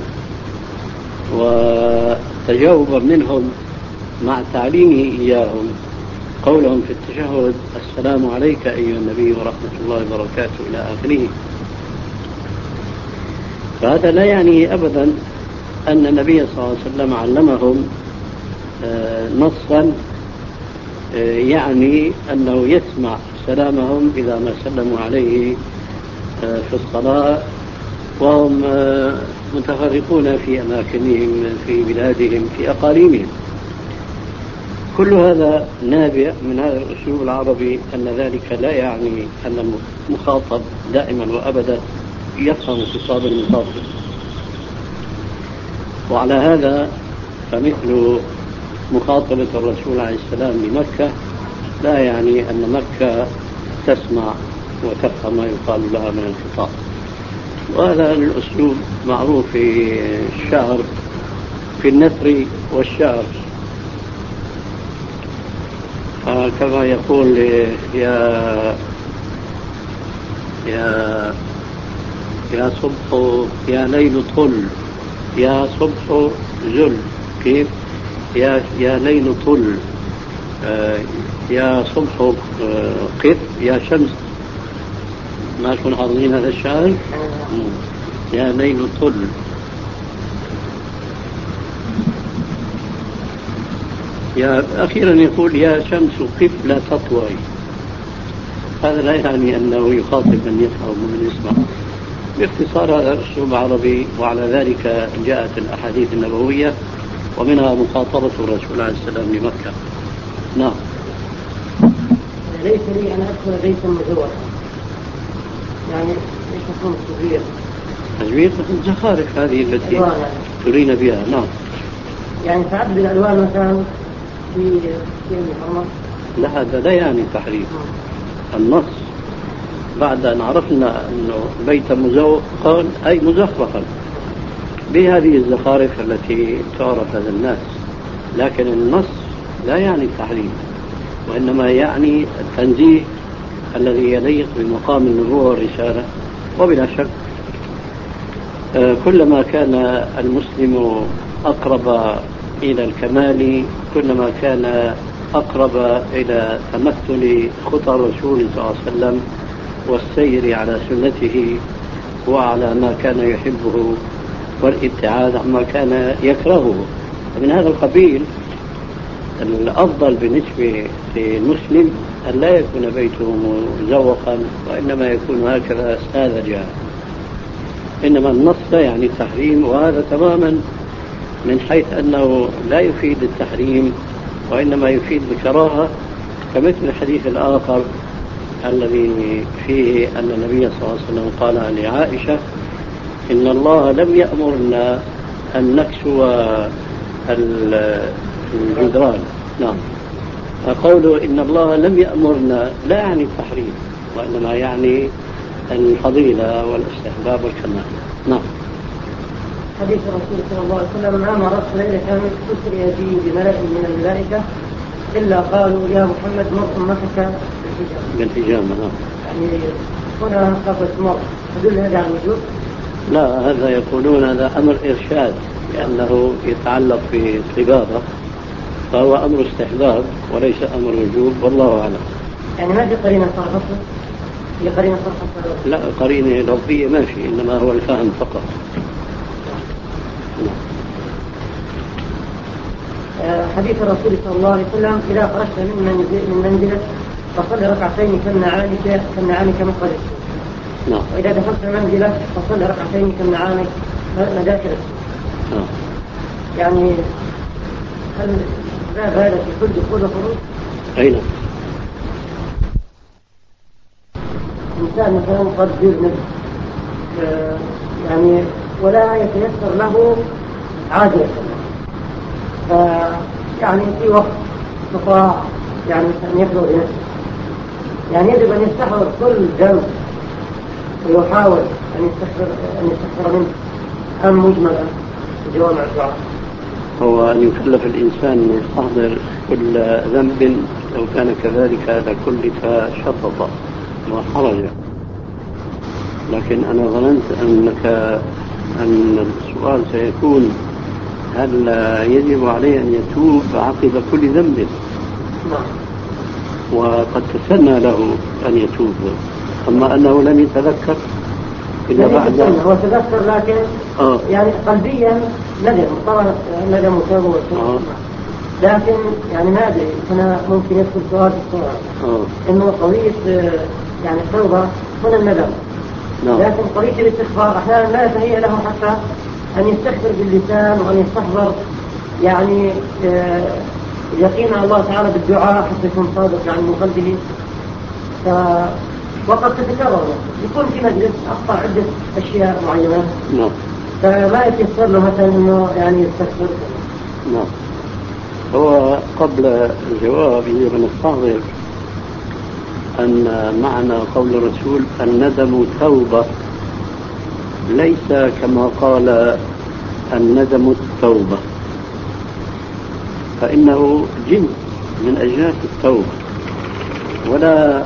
وتجاوبا منهم مع تعليمه إياهم قولهم في التشهد السلام عليك أيها النبي ورحمة الله وبركاته إلى آخره. فهذا لا يعني أبدا أن النبي صلى الله عليه وسلم علمهم نصا يعني أنه يسمع سلامهم إذا ما سلموا عليه في الصلاة وهم متفرقون في أماكنهم في بلادهم في أقاليمهم. كل هذا نابع من هذا الأسلوب العربي، أن ذلك لا يعني أن المخاطب دائما وأبدا يفهم خطاب المخاطب. وعلى هذا فمثل مخاطبة الرسول عليه السلام لمكة لا يعني أن مكة تسمع وتفهم ما يقال لها من الخطاب. وهذا الأسلوب معروف في الشعر، في النثر والشعر، كما يقول يا صبح يا ليل طل يا صبح زل، كيف يا ليل طل يا صبح قف يا شمس. ما تكون حاضرين هذا الشعر؟ يا ليل طل. أخيرا يقول يا شمس قف لا تطوعي. هذا لا يعني أنه يخاطب من يفهم ومن يسمع. باختصار هذا أسلوب عربي، وعلى ذلك جاءت الأحاديث النبوية ومنها مخاطبة الرسول عليه السلام لمكة. نعم. ليس لي أن أدخل بيتا مزورا، يعني ليش تكون تزوير؟ تزوير الزخارف هذه التي ترين بها. نعم. يعني تعدد الألوان مثلا في المحرمات؟ لا، هذا لا يعني تحريم. النص بعد أن عرفنا أنه بيتا مزوقا أي مزخرفا بهذه الزخارف التي تعرف هذا الناس، لكن النص لا يعني التحريم، وإنما يعني التنزيه الذي يليق بمقام النبوة والرسالة. وبلا شك كلما كان المسلم أقرب إلى الكمال كلما كان أقرب إلى تمثل خطى الرسول صلى الله عليه وسلم والسير على سنته وعلى ما كان يحبه والابتعاد عما كان يكرهه. من هذا القبيل الأفضل بالنسبة للمسلم أن لا يكون بيته مزوقا، وإنما يكون هكذا ساذجا. إنما النص لا يعني التحريم، وهذا تماما من حيث أنه لا يفيد التحريم وإنما يفيد الكراهة، كمثل الحديث الآخر الذي فيه أن النبي صلى الله عليه وسلم قال لعائشة إن الله لم يأمرنا أن نكسو الجدران. نعم. قوله إن الله لم يأمرنا لا يعني التحريم، وإنما يعني الفضيلة والاستحباب والكمال. نعم. حديث الرسول صلى الله عليه وسلم ما مرت ليلة كانت تسري به بملأ من الملائكة إلا قالوا يا محمد مر أمتك بالحجامة. يعني هنا قفت مر، تدل هذا على الوجوب؟ لا، هذا يقولون هذا أمر إرشاد لأنه يتعلق بالطبابة، فهو أمر استحباب وليس أمر وجوب، والله أعلم. يعني ما في قرينة صرفته؟ هي قرينة صرفته؟ لا، قرينة لفظية ما في، إنما هو الفهم فقط. حديث الرسول صلى الله عليه وسلم إذا خرجت من منزلك فصل ركعتين كالنعامك مخرج. نعم. وإذا دخلت منزلك فصل ركعتين كالنعامك مذاكرة. نعم. يعني هل هذا في كل دخول وخروج؟ أي نعم. إنسان مثلا قد يذنب يعني ولا يتيسر له عادة، يعني في وقت استطاع يعني أن يخلو بنفسه، يعني يجب أن يستحضر كل ذنب ويحاول أن يستحضر منه أم مجملا بجوامع الدعاء. هو أن يكلف الإنسان أن يستحضر كل ذنب، لو كان كذلك لكلف شططا وحرجا. لكن أنا ظننت أن السؤال سيكون هل يجب عليه أن يتوب عقب كل ذنب؟ نعم. وقد تسنى له أن يتوب، أما أنه لم يتذكر إلا بعد. هو تذكر لكن يعني قلبيا ندم، طبعا ندم وتوبة لكن يعني ما أدري هنا ممكن يدخل سؤال الصورة إنه قضية يعني التوبة هنا الندم. لكن قضية الاستغفار أحيانا لا يتهيأ له حتى أن يستغفر باللسان وأن يستحضر يعني يقين الله تعالى بالدعاء حتى يكون صادق يعني من قلبه. وقد تتكرر يكون في مجلس أخطأ عدة أشياء معينة فلا يتيسر له مثلا إنه يعني يستغفر. نعم. هو قبل الجواب يجب أن نستحضر أن معنى قول الرسول الندم توبة ليس كما قال الندم التوبة، فإنه جنس من أجناس التوبة. ولا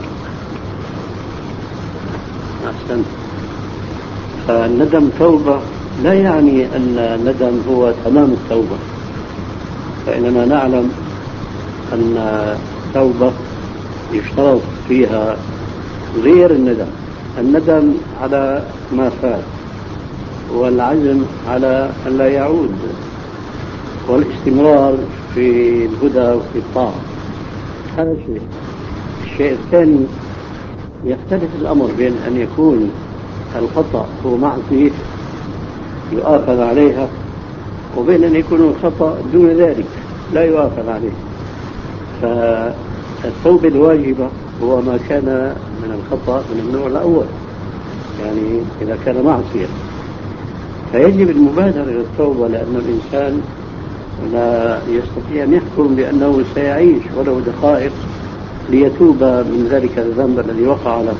أحسن، فالندم توبة لا يعني أن الندم هو تمام التوبة، فإننا نعلم أن التوبة يشترط فيها غير الندم على ما فات، والعزم على أن لا يعود والاستمرار في الهدى وفي الطاعة. هذا شيء. الشيء الثاني يختلف الأمر بين أن يكون الخطأ هو معصية يؤاخذ عليها وبين أن يكون الخطأ دون ذلك لا يؤاخذ عليه. فالتوبة الواجبة هو ما كان من الخطأ من النوع الأول، يعني إذا كان معصية فيجب المبادرة إلى التوبة، لأن الإنسان لا يستطيع أن يحكم بأنه سيعيش ولو دقائق ليتوب من ذلك الذنب الذي وقع له.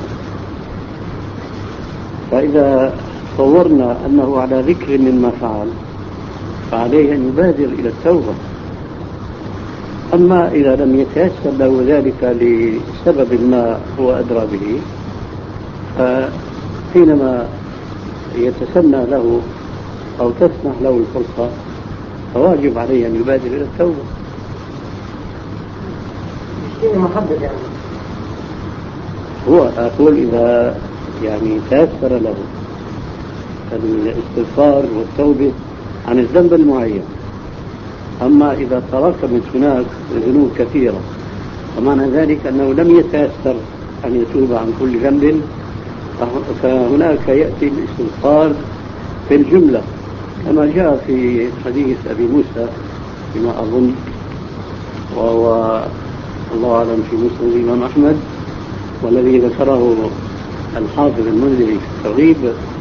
فإذا صورنا أنه على ذكر مما فعل فعليه أن يبادر إلى التوبة. أما إذا لم يتيسر له ذلك لسبب ما هو أدرى به، فحينما يتسنى له أو تسمح له الفرصة فواجب عليه أن يبادر إلى التوبة. شيء محدد يعني. هو أقول إذا يعني تيسر له الاستغفار والتوبة عن الذنب المعين. أما إذا تراكمت هناك ذنوب كثيرة ومعنى ذلك أنه لم يتيسر أن يتوب عن كل ذنب، فهناك يأتي الاستغفار في الجملة كما جاء في حديث أبي موسى بما أظن، وهو الله أعلم في مسند الإمام أحمد، والذي ذكره الحافظ المنذري في الترغيب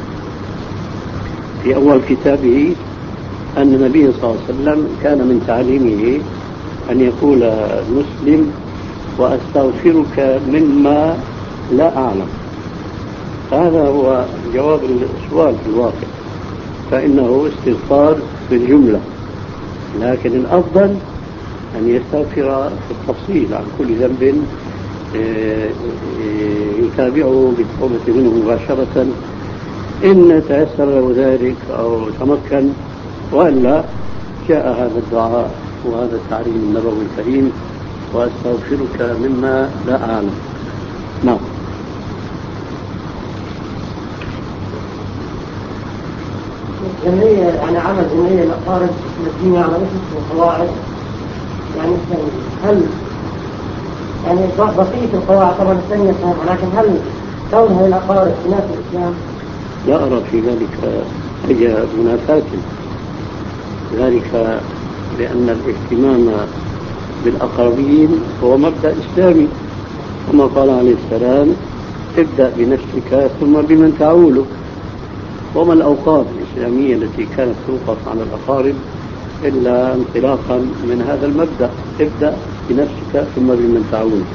في أول كتابه أن النبي صلى الله عليه وسلم كان من تعليمه أن يقول المسلم وأستغفرك مما لا أعلم. هذا هو جواب السؤال في الواقع، فإنه استغفار في الجملة، لكن الأفضل أن يستغفر في التفصيل عن كل ذنب يتابعه بالتوبة منه مباشرة إن تيسر له ذلك أو تمكن، وإلا جاء هذا الدعاء وهذا التعليم النبوي الكريم وأستغفرك مما لا أعلم. نعم. جمعية يعني عمل جمعية الأقارب الدينية على أسس وقواعد، يعني هل يعني بقية القواعد طبعا الثانية فهم، ولكن هل كونها الأقارب خلاف الإسلام؟ لا أرى في ذلك أي منافاة، ذلك لأن الاهتمام بالأقربين هو مبدأ إسلامي، كما قال عليه السلام ابدأ بنفسك ثم بمن تعوله. وما الأوقاف الإسلامية التي كانت توقف على الأقارب إلا انطلاقا من هذا المبدأ ابدأ بنفسك ثم بمن تعوله.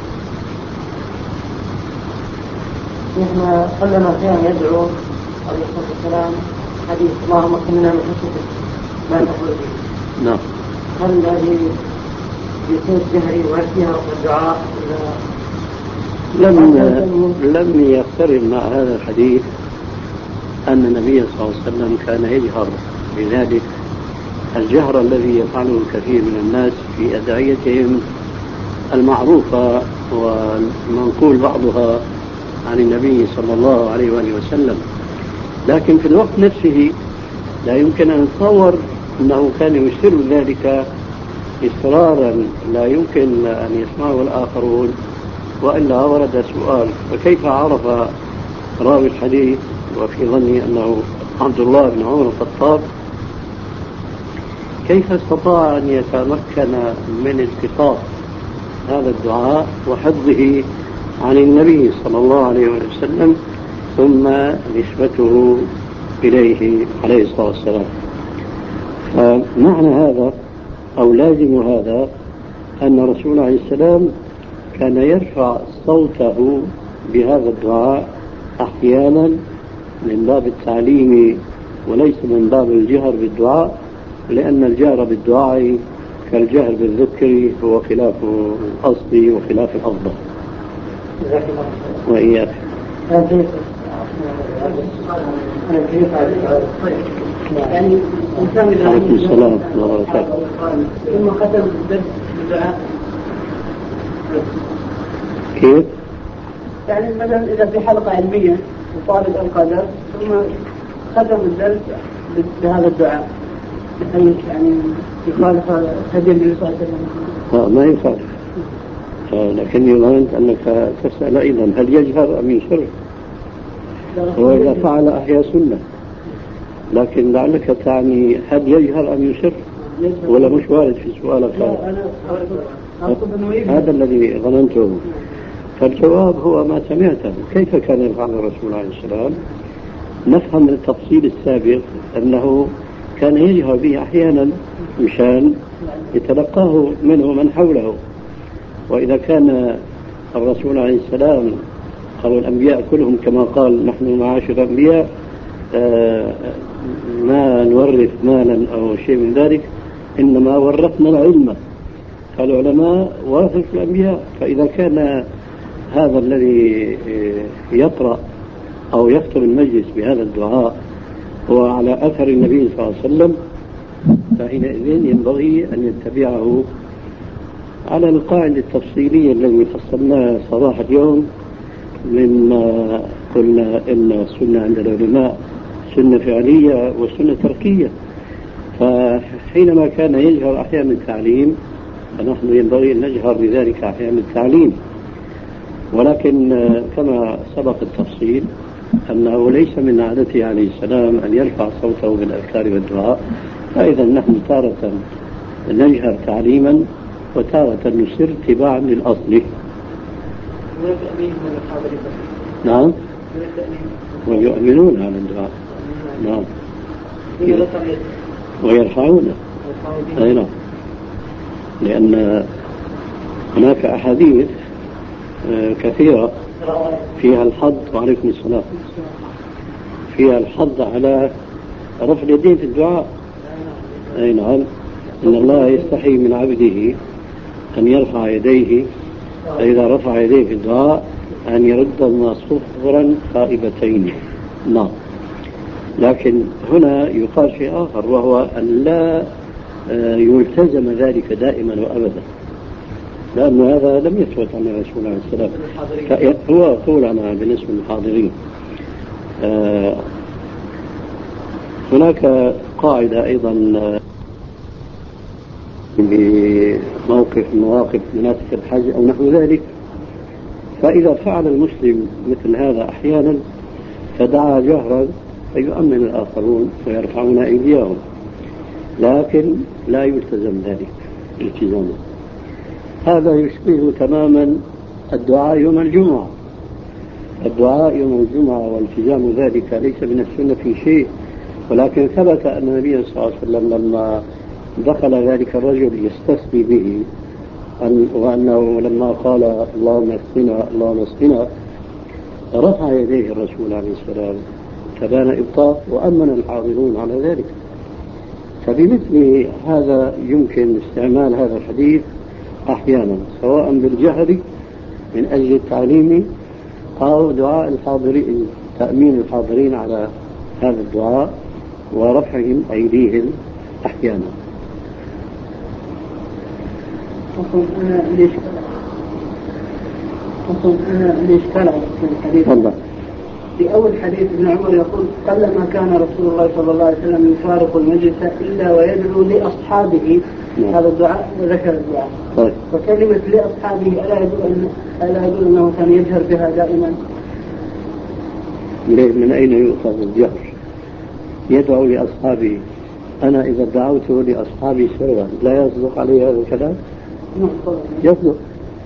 نحن قلما كان يدعو عليه الصلاة والسلام حديث اللهم اكفنا من حسنك ما تقول به. نعم. هل هذه بصوت جهري وفيها الدعاء لم يقترن مع هذا الحديث أن النبي صلى الله عليه وسلم كان يجهر بذلك الجهر الذي يفعله الكثير من الناس في أدعيتهم المعروفة والمنقول بعضها عن النبي صلى الله عليه وآله وسلم. لكن في الوقت نفسه لا يمكن أن نتصور أنه كان يسر ذلك إصرارا لا يمكن أن يسمعه الآخرون، وإلا ورد سؤال فكيف عرف راوي الحديث وفي ظني أنه عبد الله بن عمر الخطاب كيف استطاع أن يتمكن من التقاط هذا الدعاء وحفظه عن النبي صلى الله عليه وسلم ثم نسبته إليه عليه الصلاة والسلام. فمعنى هذا أو لازم هذا أن الرسول عليه السلام كان يرفع صوته بهذا الدعاء أحيانا من باب التعليم وليس من باب الجهر بالدعاء، لأن الجهر بالدعاء كالجهر بالذكر هو خلاف الأصل وخلاف الأفضل. وإياك. يعني عليكم السلام ورحمة الله وبركاته. ثم ختم الدرس بالدعاء كيف؟ يعني مثلا إذا في حلقة علمية وطالب ألقى درس ثم ختم الدرس بهذا الدعاء يعني يخالف هدي النبي صلى الله عليه وسلم؟ ما يخالف، لكني ظننت أنك تسأل أيضا هل يجهر أم يسر؟ وإذا فعل أحيا سنة، لكن لعلك تعني هل يجهر أم يسر ولا مش وارد في سؤالك؟ هذا الذي ظننته. فالجواب هو ما سمعته. كيف كان يفعل الرسول عليه السلام؟ نفهم من التفصيل السابق أنه كان يجهر به أحيانا مشان يتلقاه منه من حوله. وإذا كان الرسول عليه السلام أو الأنبياء كلهم كما قال نحن معاشر الأنبياء ما نورث مالا أو شيء من ذلك، إنما ورثنا العلم، فالعلماء ورثة الأنبياء. فإذا كان هذا الذي يقرأ أو يختم المجلس بهذا الدعاء هو على أثر النبي صلى الله عليه وسلم، فحينئذ ينبغي أن يتبعه على القاعدة التفصيلية التي فصلناها صباح اليوم، مما قلنا إن السنة عند العلماء سنة فعلية وسنة تركية. فحينما كان يجهر أحيانا التعليم فنحن ينبغي أن نجهر بذلك أحيانا التعليم، ولكن كما سبق التفصيل أنه ليس من عادته عليه السلام أن يرفع صوته بالأذكار والدعاء. فإذا نحن تارة نجهر تعليما وتارة نسر اتباعا للأصل. نعم، ويؤمنون على الدعاء. نعم، ويرفعونه. أي نعم، لأن هناك أحاديث كثيرة فيها الحض، وعليكم السلام، فيها الحض على رفع اليدين في الدعاء. أي نعم، إن الله يستحي من عبده أن يرفع يديه، فإذا رفع يديه في الدعاء أن يردهما صفرا خائبتين. نعم، لكن هنا يقال شيء آخر، وهو أن لا يلتزم ذلك دائما وأبدا، لأن هذا لم يثبت عن الرسول عليه السلام. هو قولنا بالنسبة للحاضرين. هناك قاعدة أيضا بموقف مواقف مناسك الحج أو نحو ذلك، فإذا فعل المسلم مثل هذا أحيانا فدعا جهرا فيؤمن الآخرون ويرفعون أيديهم، لكن لا يلتزم ذلك التزاما. هذا يشبه تماما الدعاء يوم الجمعة. الدعاء يوم الجمعة والتزام ذلك ليس من السنة في شيء، ولكن ثبت أن النبي صلى الله عليه وسلم لما دخل ذلك الرجل يستسقي به وأنه لما قال اللهم اسقنا اللهم اسقنا رفع يديه الرسول عليه السلام، فبان إبطاء وأمن الحاضرون على ذلك. فبمثل هذا يمكن استعمال هذا الحديث أحيانا، سواء بالجهر من أجل التعليم أو دعاء الحاضرين، تأمين الحاضرين على هذا الدعاء ورفعهم أيديهم أحيانا. أنا الإشكال على الحديث في أول حديث ابن عمر يقول قلما كان رسول الله صلى الله عليه وسلم يفارق المجلس إلا ويدعو لأصحابه. هذا الدعاء وذكر الدعاء. وكلمة لأصحابه ألا يدل أنه كان يجهر بها دائما؟ من أين يؤخذ الجهر؟ يدعو لأصحابه. أنا إذا دعوته لأصحابي سرا لا يصدق عليه هذا الكلام؟ يصدق.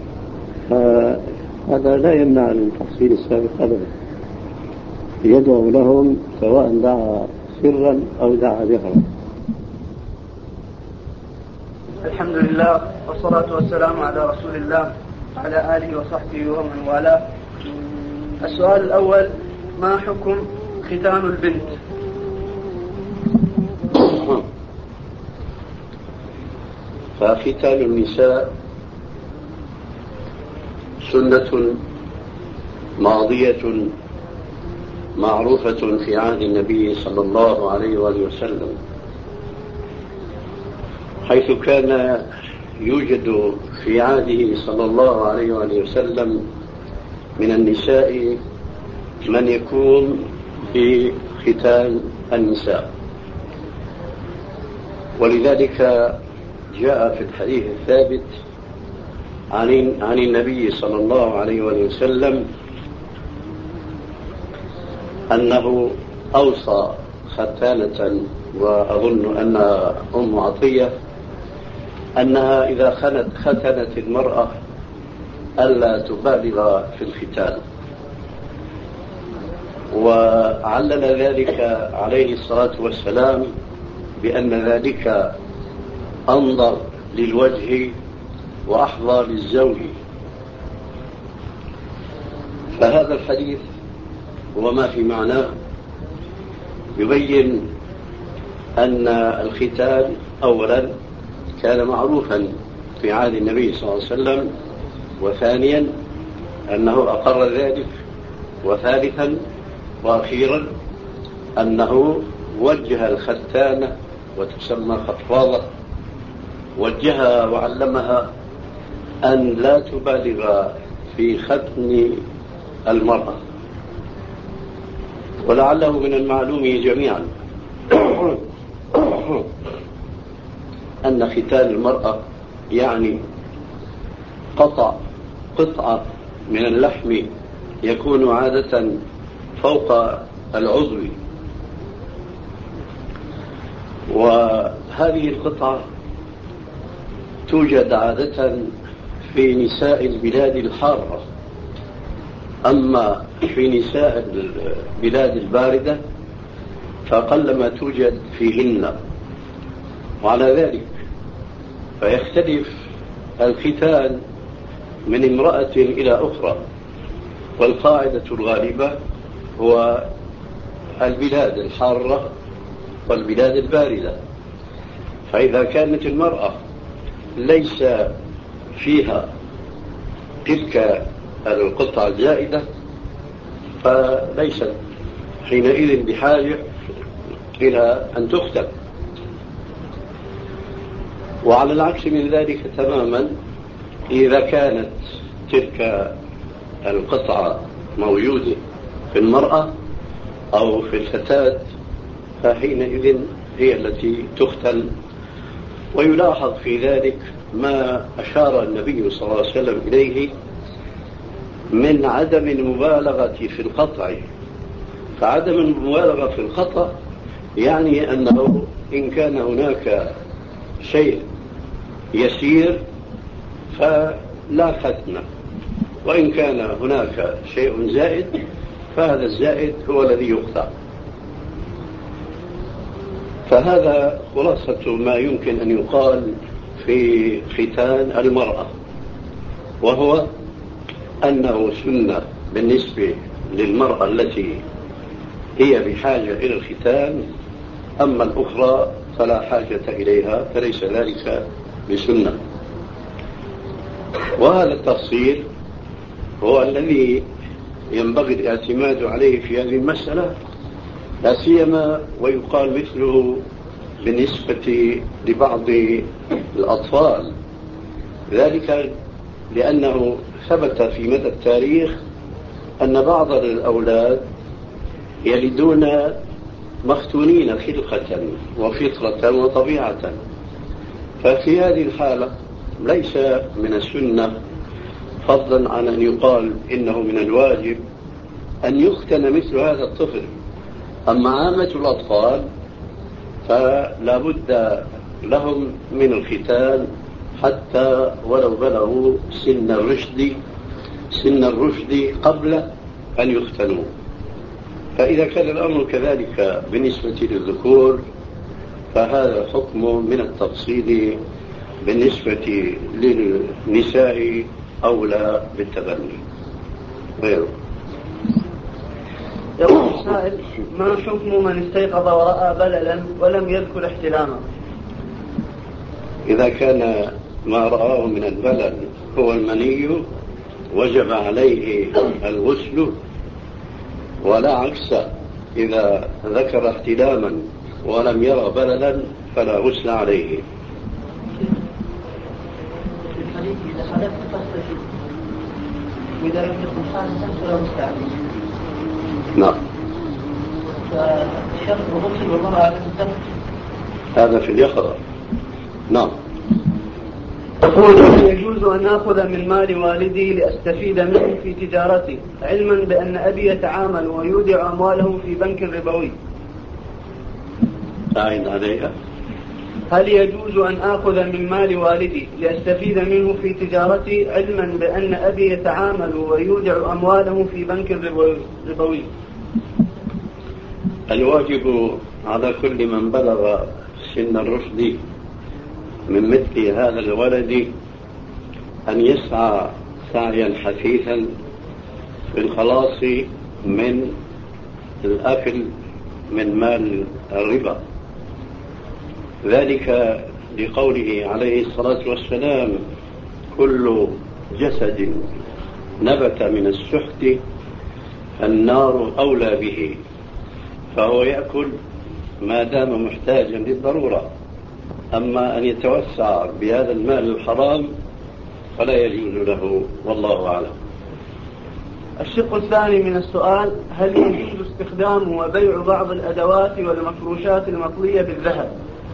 هذا لا يمنع من تحصيل السابق أبدا. يدعو لهم سواء دعا سرا أو دعا جهرا. الحمد لله والصلاة والسلام على رسول الله وعلى آله وصحبه ومن والاه. السؤال الأول: ما حكم ختان البنت؟ فختان النساء سنة ماضية معروفة في عهد النبي صلى الله عليه وآله وسلم، حيث كان يوجد في عهده صلى الله عليه وآله وسلم من النساء من يكون بختان النساء. ولذلك جاء في الحديث الثابت عن النبي صلى الله عليه وسلم أنه أوصى ختانة، وأظن أن أم عطية، أنها إذا ختنت المرأة ألا تبالغ في الختان، وعلل ذلك عليه الصلاة والسلام بأن ذلك أنظر للوجه وأحظى للزوج. فهذا الحديث وما في معناه يبين أن الختان أولا كان معروفا في عهد النبي صلى الله عليه وسلم، وثانيا أنه أقر ذلك، وثالثا وأخيرا أنه وجه الختانة وتسمى خطفاضة، وجهها وعلمها أن لا تبالغ في ختن المرأة. ولعله من المعلوم جميعا أن ختان المرأة يعني قطعة من اللحم يكون عادة فوق العضو، وهذه القطعة توجد عادة في نساء البلاد الحارة، أما في نساء البلاد الباردة فقلما توجد فيهن. وعلى ذلك فيختلف الختان من امرأة إلى أخرى، والقاعدة الغالبة هو البلاد الحارة والبلاد الباردة. فإذا كانت المرأة ليس فيها تلك القطعة الزائدة فليست حينئذ بحاجة إلى أن تختم. وعلى العكس من ذلك تماما، إذا كانت تلك القطعة موجودة في المرأة أو في الفتاة فحينئذ هي التي تختن. ويلاحظ في ذلك ما أشار النبي صلى الله عليه وسلم إليه من عدم المبالغة في القطع. فعدم المبالغة في القطع يعني أنه إن كان هناك شيء يسير فلا ختنة، وإن كان هناك شيء زائد فهذا الزائد هو الذي يقطع. فهذا خلاصة ما يمكن أن يقال في ختان المرأة، وهو أنه سنة بالنسبة للمرأة التي هي بحاجة إلى الختان، أما الأخرى فلا حاجة إليها فليس ذلك بسنة. وهذا التفصيل هو الذي ينبغي الاعتماد عليه في هذه المسألة، لا سيما ويقال مثله بالنسبة لبعض الأطفال، ذلك لأنه ثبت في مدى التاريخ أن بعض الأولاد يلدون مختونين خلقة وفطرة وطبيعة. ففي هذه الحالة ليس من السنة، فضلا عن أن يقال إنه من الواجب أن يختن مثل هذا الطفل. أما عامة الأطفال فلا بد لهم من الختان حتى ولو بلغوا سن الرشد قبل أن يختنوا. فإذا كان الأمر كذلك بالنسبة للذكور فهذا حكم من التفصيل بالنسبة للنساء أولى بالتبني غيره. يقول السائل: ما حكم من استيقظ ورأى بللا ولم يذكر احتلاما؟ إذا كان ما رآه من البلل هو المني وجب عليه الغسل، ولا عكس، إذا ذكر احتلاما ولم يرى بللا فلا غسل عليه. وإذا لم يكن حالة ولا مستعد. نعم. فالشرط وغسل والمرأة تستفد. هذا في اليقظة. نعم. يقول: يجوز أن آخذ من مال والدي لأستفيد منه في تجارتي، علما بأن أبي يتعامل ويودع أمواله في بنك ربوي. أعين عليها. هل يجوز أن آخذ من مال والدي لأستفيد منه في تجارتي، علما بأن أبي يتعامل ويودع أمواله في بنك ربوي؟ الواجب على كل من بلغ سن الرشد من مثل هذا الولد أن يسعى سعيا حثيثا في الخلاص من الأكل من مال الربا، ذلك لقوله عليه الصلاة والسلام: كل جسد نبت من السحت النار أولى به، فهو يأكل ما دام محتاجا للضرورة، أما أن يتوسع بهذا المال الحرام فلا يجوز له، والله أعلم. الشق الثاني من السؤال: هل يجوز استخدام وبيع بعض الأدوات والمفروشات المطلية بالذهب؟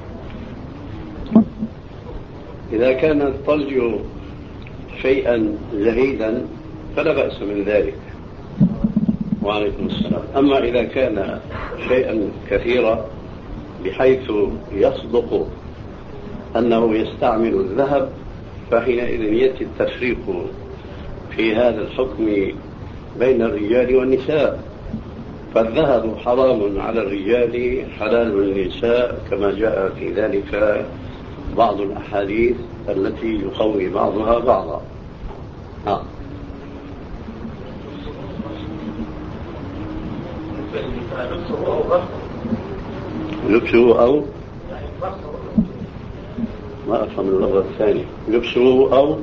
إذا كان الطلج شيئا زهيدا فلا بأس من ذلك، وعليكم السلام. أما إذا كان شيئا كثيرا بحيث يصدق أنه يستعمل الذهب فحينئذ يأتي التفريق في هذا الحكم بين الرجال والنساء، فالذهب حرام على الرجال حلال للنساء، كما جاء في ذلك بعض الأحاديث التي يقوي بعضها بعضا. لبسه أو ما أفهم اللغة الثانية. لبسه أو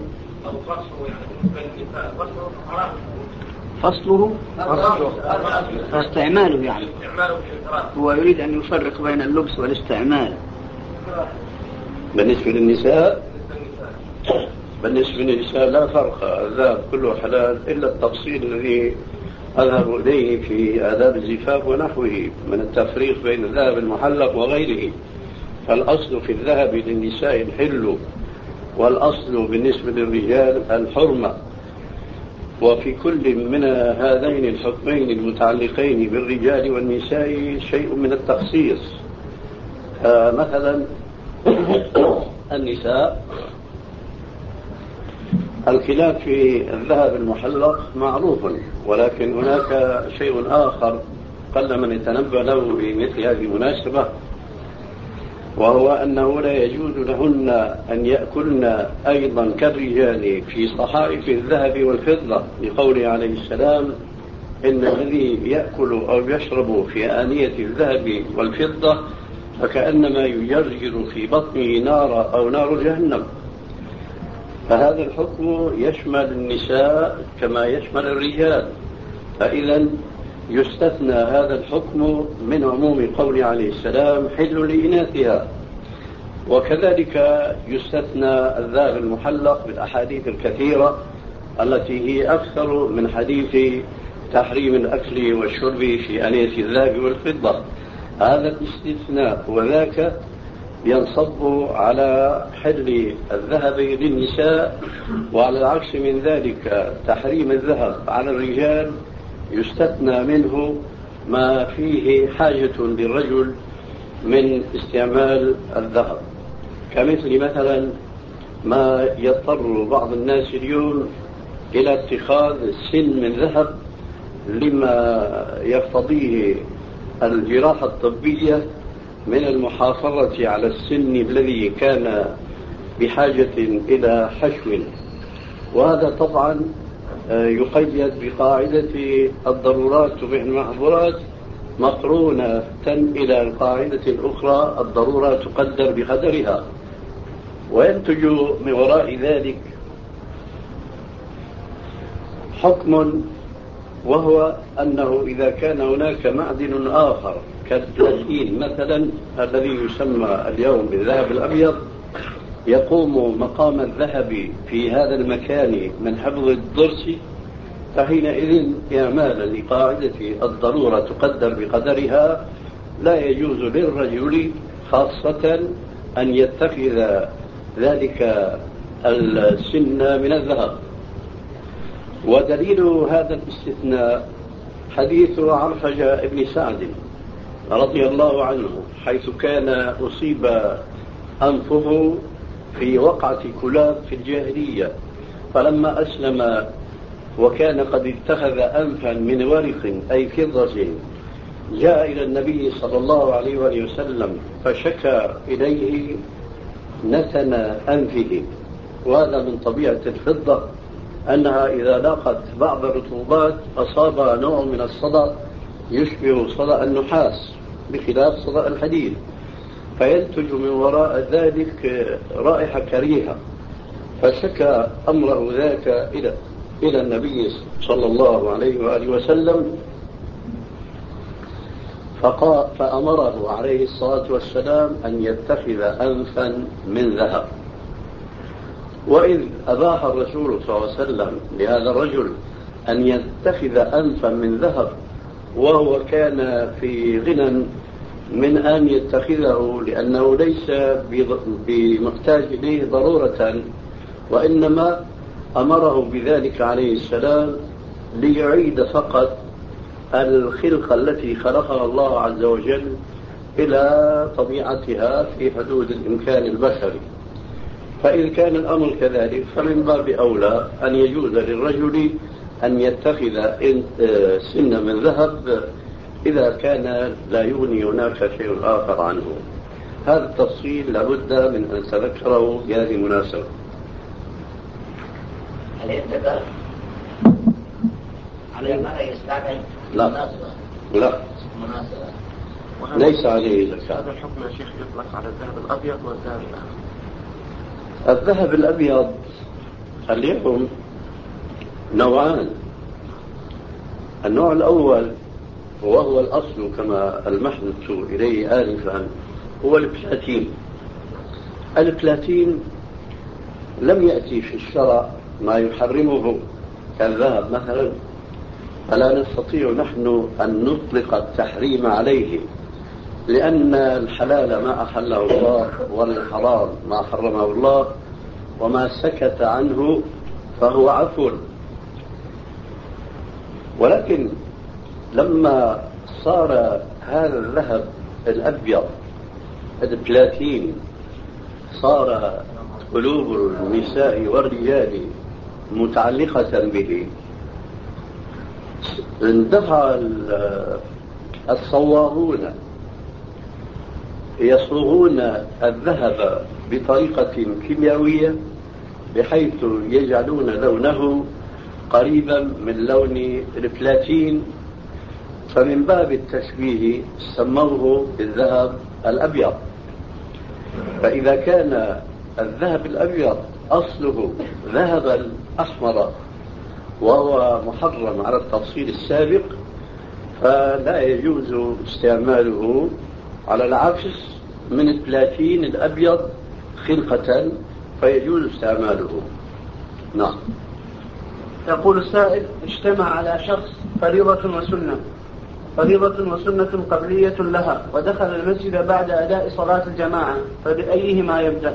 فصله استعماله، يعني هو يريد أن يفرق بين اللبس والاستعمال. بالنسبة للنساء لا فرق، الذهب كله حلال إلا التفصيل الذي أذهب إليه في آداب الزفاف ونحوه من التفريق بين الذهب المحلق وغيره. فالأصل في الذهب للنساء الحل، والأصل بالنسبة للرجال الحرمة، وفي كل من هذين الحكمين المتعلقين بالرجال والنساء شيء من التخصيص. مثلا النساء الخلاف في الذهب المحلق معروف، ولكن هناك شيء آخر قل من يتنبه له في مثل هذه المناسبة، وهو أنه لا يجوز لهن أن يأكلن أيضا كالرجال في صحائف الذهب والفضة، لقوله عليه السلام: إن الذي يأكل أو يشرب في آنية الذهب والفضة فكأنما يجرجر في بطنه نار أو نار جهنم. فهذا الحكم يشمل النساء كما يشمل الرجال، فإذا يستثنى هذا الحكم من عموم قول عليه السلام: حل لإناثها. وكذلك يستثنى الذهب المحلق بالأحاديث الكثيرة التي هي أكثر من حديث تحريم الأكل والشرب في آنية الذهب والفضة. هذا الاستثناء وذاك ينصب على حل الذهب للنساء، وعلى العكس من ذلك تحريم الذهب على الرجال يستثنى منه ما فيه حاجة للرجل من استعمال الذهب، كمثل مثلا ما يضطر بعض الناس اليوم إلى اتخاذ سن من ذهب لما يقتضيه الجراحة الطبية من المحافظة على السن الذي كان بحاجة إلى حشو، وهذا طبعا يقيد بقاعدة الضرورات تبيح المحظورات مقرونة إلى القاعدة الأخرى: الضرورة تقدر بقدرها. وينتج من وراء ذلك حكم، وهو أنه إذا كان هناك معدن آخر كالبلاتين مثلا الذي يسمى اليوم بالذهب الأبيض يقوم مقام الذهب في هذا المكان من حفظ الضرس، فحينئذ إعمالا لقاعدة الضرورة تقدر بقدرها لا يجوز للرجل خاصة أن يتخذ ذلك السن من الذهب. ودليل هذا الاستثناء حديث عرفجة بن سعد رضي الله عنه، حيث كان أصيب أنفه في وقعة كلاب في الجاهلية، فلما أسلم وكان قد اتخذ أنفا من ورق أي فضة جاء إلى النبي صلى الله عليه وآله وسلم فشكى إليه نتن أنفه. وهذا من طبيعة الفضة أنها إذا لاقت بعض الرطوبات أصابها نوع من الصدأ يشبه صدأ النحاس بخلاف صدأ الحديد، فينتج من وراء ذلك رائحة كريهة. فشكى أمره ذاك إلى النبي صلى الله عليه وآله وسلم، فأمره عليه الصلاة والسلام أن يتخذ أنفا من ذهب. وإذ أباح الرسول صلى الله عليه وسلم لهذا الرجل أن يتخذ أنفا من ذهب وهو كان في غنى من أن يتخذه، لأنه ليس بمحتاج إليه ضرورة، وإنما أمره بذلك عليه السلام ليعيد فقط الخلقة التي خلقها الله عز وجل إلى طبيعتها في حدود الإمكان البشري. فإذا كان الأمر كذلك فمن باب أولى أن يجوز للرجل أن يتخذ سن من ذهب إذا كان لا يغني هناك شيء آخر عنه. هذا التفصيل لابد من أن تذكره بهذه المناسبة. هل يتبع على ما يستعمل؟ لا مناسبة ليس عليه زكاة. هذا الحكم يا شيخ يطلق على الذهب الأبيض والذهب الأحمر. الذهب الأبيض اليوم نوعان. النوع الأول وهو الأصل كما ألمحت إليه آنفا هو البلاتين. البلاتين لم يأتي في الشرع ما يحرمه كالذهب مثلا، فلا نستطيع نحن أن نطلق التحريم عليه، لأن الحلال ما أحله الله والحرام ما حرمه الله، وما سكت عنه فهو عفو. ولكن لما صار هذا الذهب الأبيض البلاتين صار قلوب النساء والرجال متعلقة به، اندفع الصوارون يصوغون الذهب بطريقة كيميائية بحيث يجعلون لونه قريبا من لون البلاتين، فمن باب التشبيه سموه بالذهب الأبيض. فإذا كان الذهب الأبيض أصله ذهبا أحمر وهو محرم على التفصيل السابق، فلا يجوز استعماله على العكس من البلاتين الأبيض خلقة، فيجوز استعماله. نعم. يقول السائل: اجتمع على شخص فريضة وسنة، فريضة وسنة قبلية لها، ودخل المسجد بعد أداء صلاة الجماعة، فبأيهما يبدأ؟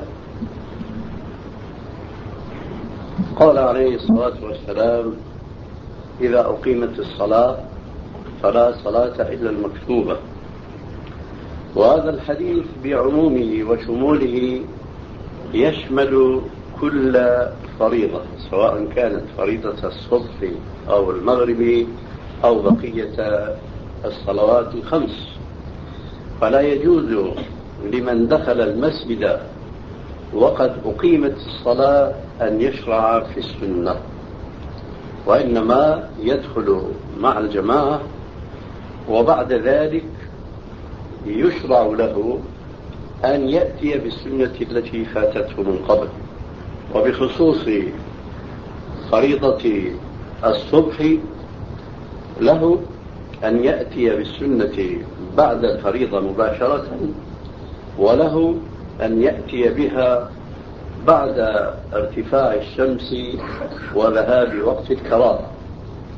قال عليه الصلاة والسلام: إذا أقيمت الصلاة فلا صلاة إلا المكتوبة. وهذا الحديث بعمومه وشموله يشمل كل فريضة، سواء كانت فريضة الصبح أو المغرب أو بقية الصلوات الخمس. فلا يجوز لمن دخل المسجد وقد أقيمت الصلاة أن يشرع في السنة، وإنما يدخل مع الجماعة، وبعد ذلك يشرع له أن يأتي بالسنة التي فاتته من قبل. وبخصوص فريضة الصبح له أن يأتي بالسنة بعد الفريضة مباشرة، وله أن يأتي بها بعد ارتفاع الشمس وذهاب وقت الكراهة.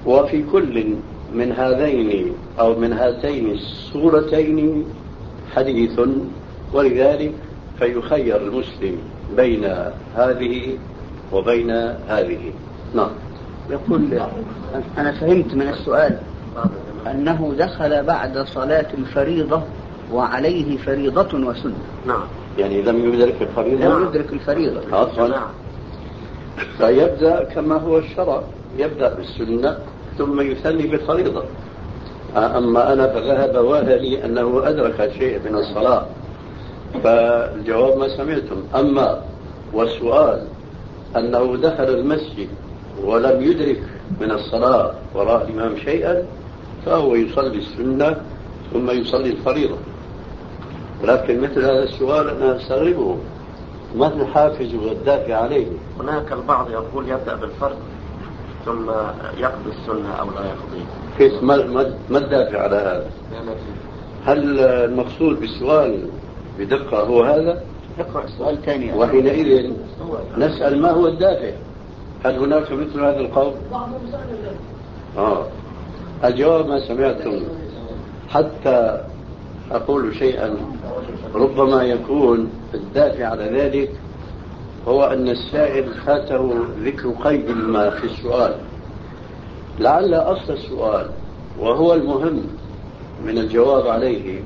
وفي كل من هذين أو من هاتين الصورتين حديث، ولذلك فيخير المسلم بين هذه وبين هذه. نعم. يقول أنا فهمت من السؤال أنه دخل بعد صلاة الفريضة وعليه فريضة وسنة. نعم. يعني لم يدرك الفريضة. لم يدرك الفريضة أصلا. فيبدأ كما هو الشرع، يبدأ بالسنة ثم يثني بالفريضة. أما أنا فذهب وهلي أنه أدرك شيء من الصلاة، فالجواب ما سمعتم. أما والسؤال أنه دخل المسجد ولم يدرك من الصلاة وراء الإمام شيئا، فهو يصلي السنة ثم يصلي الفريضة. ولكن مثل هذا السؤال أنا أستغربه، ما الحافز والدافع عليه؟ هناك البعض يقول يبدأ بالفرض ثم يقضي السنة أو لا يقضي. كيف ما الدافع على هذا؟ هل المقصود بالسؤال بدقة هو هذا؟ اقرأ السؤال ثاني. وحينئذ نسأل ما هو الدافع؟ هل هناك مثل هذا القول؟ الجواب ما سمعتم. حتى أقول شيئا ربما يكون الدافع على ذلك هو أن السائل فاته ذكر قيد ما في السؤال. لعل أصل السؤال وهو المهم من الجواب عليه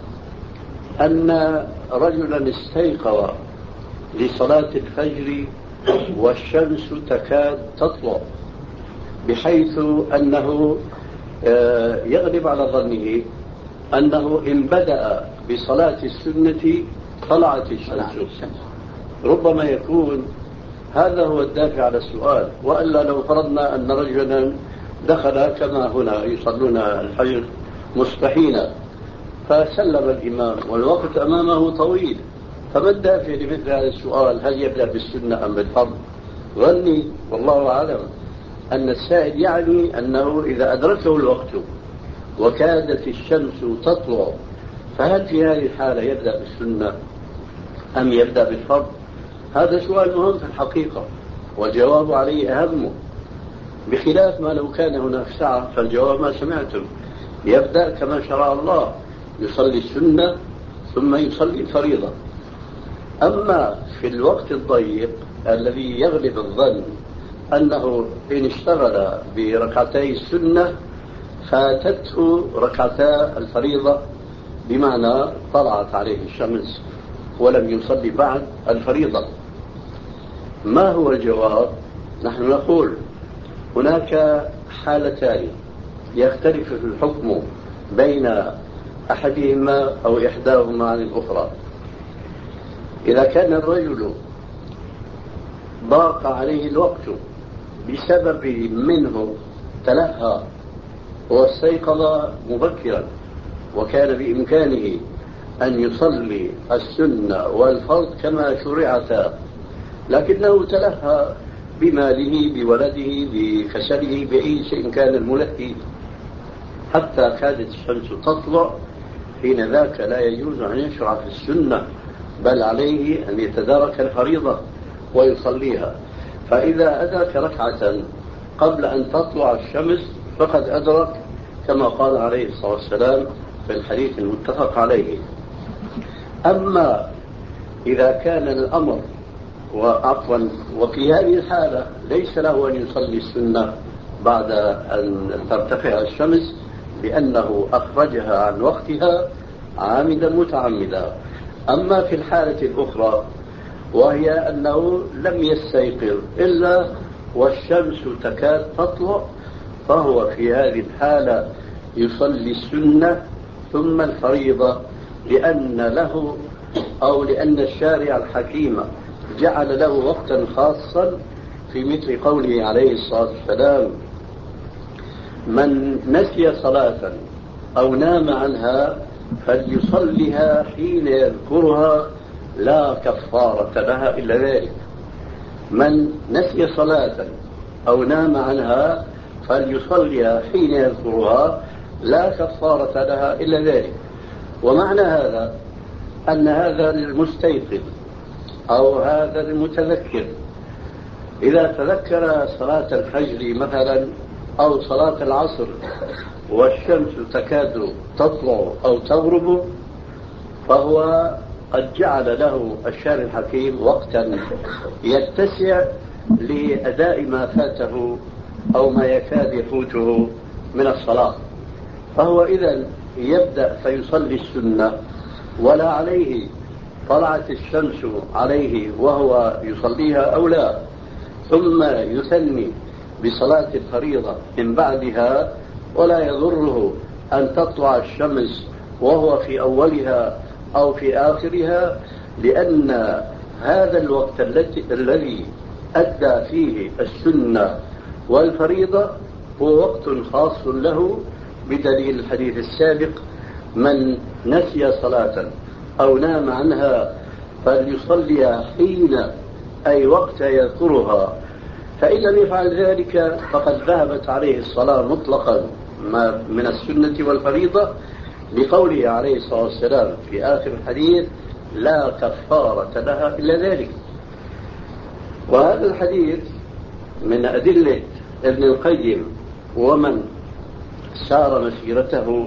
أن رجلا استيقظ لصلاة الفجر والشمس تكاد تطلع، بحيث أنه يغلب على ظنه أنه إن بدأ بصلاة السنة طلعت الشمس. ربما يكون هذا هو الدافع على السؤال. وإلا لو فرضنا أن رجلا دخل كما هنا يصلون الفجر مصبحين، فسلم الإمام والوقت أمامه طويل، فما الدافع لمثل هذا السؤال؟ هل يبدأ بالسنة أم بالفرض؟ ظني والله أعلم أن السائل يعني أنه إذا أدركه الوقت وكادت الشمس تطلع، فهل في هذه الحالة يبدأ بالسنة أم يبدأ بالفرض؟ هذا سؤال مهم في الحقيقة، والجواب عليه أهم، بخلاف ما لو كان هناك سعة فالجواب ما سمعتم. يبدأ كما شرع الله، يصلي السنة ثم يصلي الفريضة. أما في الوقت الضيق الذي يغلب الظن أنه إن اشتغل بركعتي السنة فاتته ركعتا الفريضة، بمعنى طلعت عليه الشمس ولم يصلي بعد الفريضة، ما هو الجواب؟ نحن نقول هناك حالتان يختلف الحكم بين أحدهما أو إحداهما عن الأخرى. إذا كان الرجل ضاق عليه الوقت بسبب منه تلهى واستيقظ مبكرا وكان بإمكانه أن يصلي السنة والفرض كما شرعتا، لكنه تلهى بماله بولده بكسله بأي شيء كان الملهي حتى كادت الشمس تطلع، حين ذاك لا يجوز أن يشرع في السنة، بل عليه أن يتدارك الفريضة ويصليها. فإذا أدرك ركعة قبل أن تطلع الشمس فقد أدرك، كما قال عليه الصلاة والسلام في الحديث المتفق عليه. أما إذا كان الأمر وفي هذه الحالة ليس له أن يصلي السنة بعد أن ترتفع الشمس، لأنه أخرجها عن وقتها عامدا متعمدا. أما في الحالة الأخرى وهي أنه لم يستيقظ إلا والشمس تكاد تطلع، فهو في هذه الحالة يصلي السنة ثم الفريضة، لأن له أو لأن الشارع الحكيم جعل له وقتا خاصا في مثل قوله عليه الصلاة والسلام: من نسي صلاة أو نام عنها فليصلها حين يذكرها لا كفارة لها إلا ذلك. من نسي صلاة أو نام عنها فليصلها حين يذكرها لا كفارة لها إلا ذلك. ومعنى هذا أن هذا المستيقظ أو هذا المتذكر إذا تذكر صلاة الفجر مثلا أو صلاة العصر والشمس تكاد تطلع أو تغرب، فهو قد جعل له الشارع الحكيم وقتا يتسع لأداء ما فاته أو ما يكاد يفوته من الصلاة. فهو إذا يبدأ فيصلي السنة ولا عليه طلعت الشمس عليه وهو يصليها أو لا، ثم يثني بصلاة الفريضة من بعدها، ولا يضره أن تطلع الشمس وهو في أولها أو في آخرها، لأن هذا الوقت الذي أدى فيه السنة والفريضة هو وقت خاص له، بدليل الحديث السابق: من نسي صلاة أو نام عنها فليصلي حين أي وقت يذكرها، فإن لم يفعل ذلك فقد ذهبت عليه الصلاة مطلقا من السنة والفريضة، لقوله عليه الصلاة والسلام في آخر الحديث: لا كفارة لها إلا ذلك. وهذا الحديث من أدلة ابن القيم ومن سار مسيرته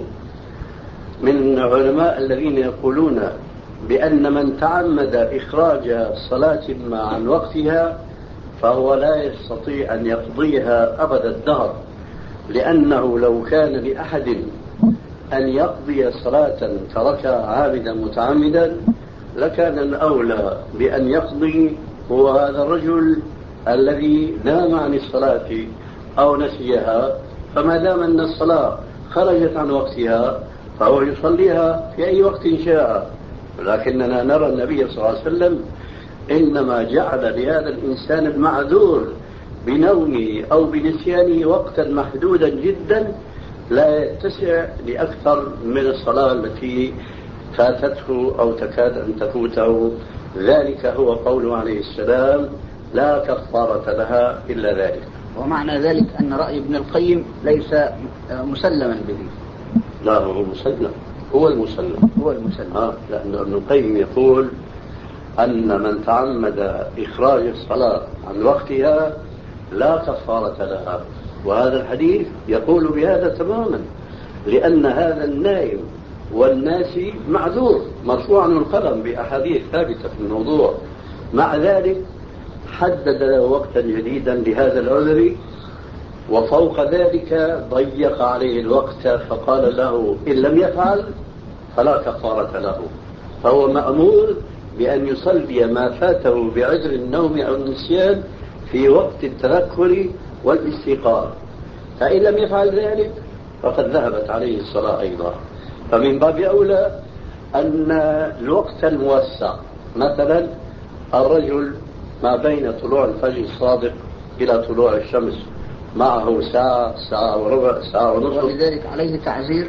من علماء الذين يقولون بأن من تعمد إخراج صلاة ما عن وقتها فهو لا يستطيع أن يقضيها أبد الدهر، لأنه لو كان لأحد أن يقضي صلاة تركها عامدا متعمدا لكان الأولى بأن يقضي هو هذا الرجل الذي نام عن الصلاة أو نسيها، فما دام أن الصلاة خرجت عن وقتها فهو يصليها في أي وقت شاء. ولكننا نرى النبي صلى الله عليه وسلم إنما جعل لهذا الإنسان المعذور بنومه أو بنسيانه وقتا محدودا جدا لا يتسع لأكثر من الصلاة التي فاتته أو تكاد أن تفوته. ذلك هو قوله عليه السلام: لا كفارة لها إلا ذلك. ومعنى ذلك أن رأي ابن القيم ليس مسلما به. لا، هو مسلم، هو المسلم. لأن ابن القيم يقول أن من تعمد إخراج الصلاة عن وقتها لا كفارة لها، وهذا الحديث يقول بهذا تماما، لأن هذا النائم والناسي معذور مرفوع عنه القلم بأحاديث ثابتة في الموضوع. مع ذلك حدد له وقتا جديدا لهذا العذر، وفوق ذلك ضيق عليه الوقت فقال له: إن لم يفعل فلا كفارة له. فهو مأمور بأن يصلي ما فاته بعذر النوم أو النسيان في وقت التذكر والاستيقاظ، فإن لم يفعل ذلك فقد ذهبت عليه الصلاة أيضا. فمن باب أولى أن الوقت الموسع، مثلا الرجل ما بين طلوع الفجر الصادق إلى طلوع الشمس معه ساعة، ساعة وربع، ساعة ونصف، ولذلك عليه تعزير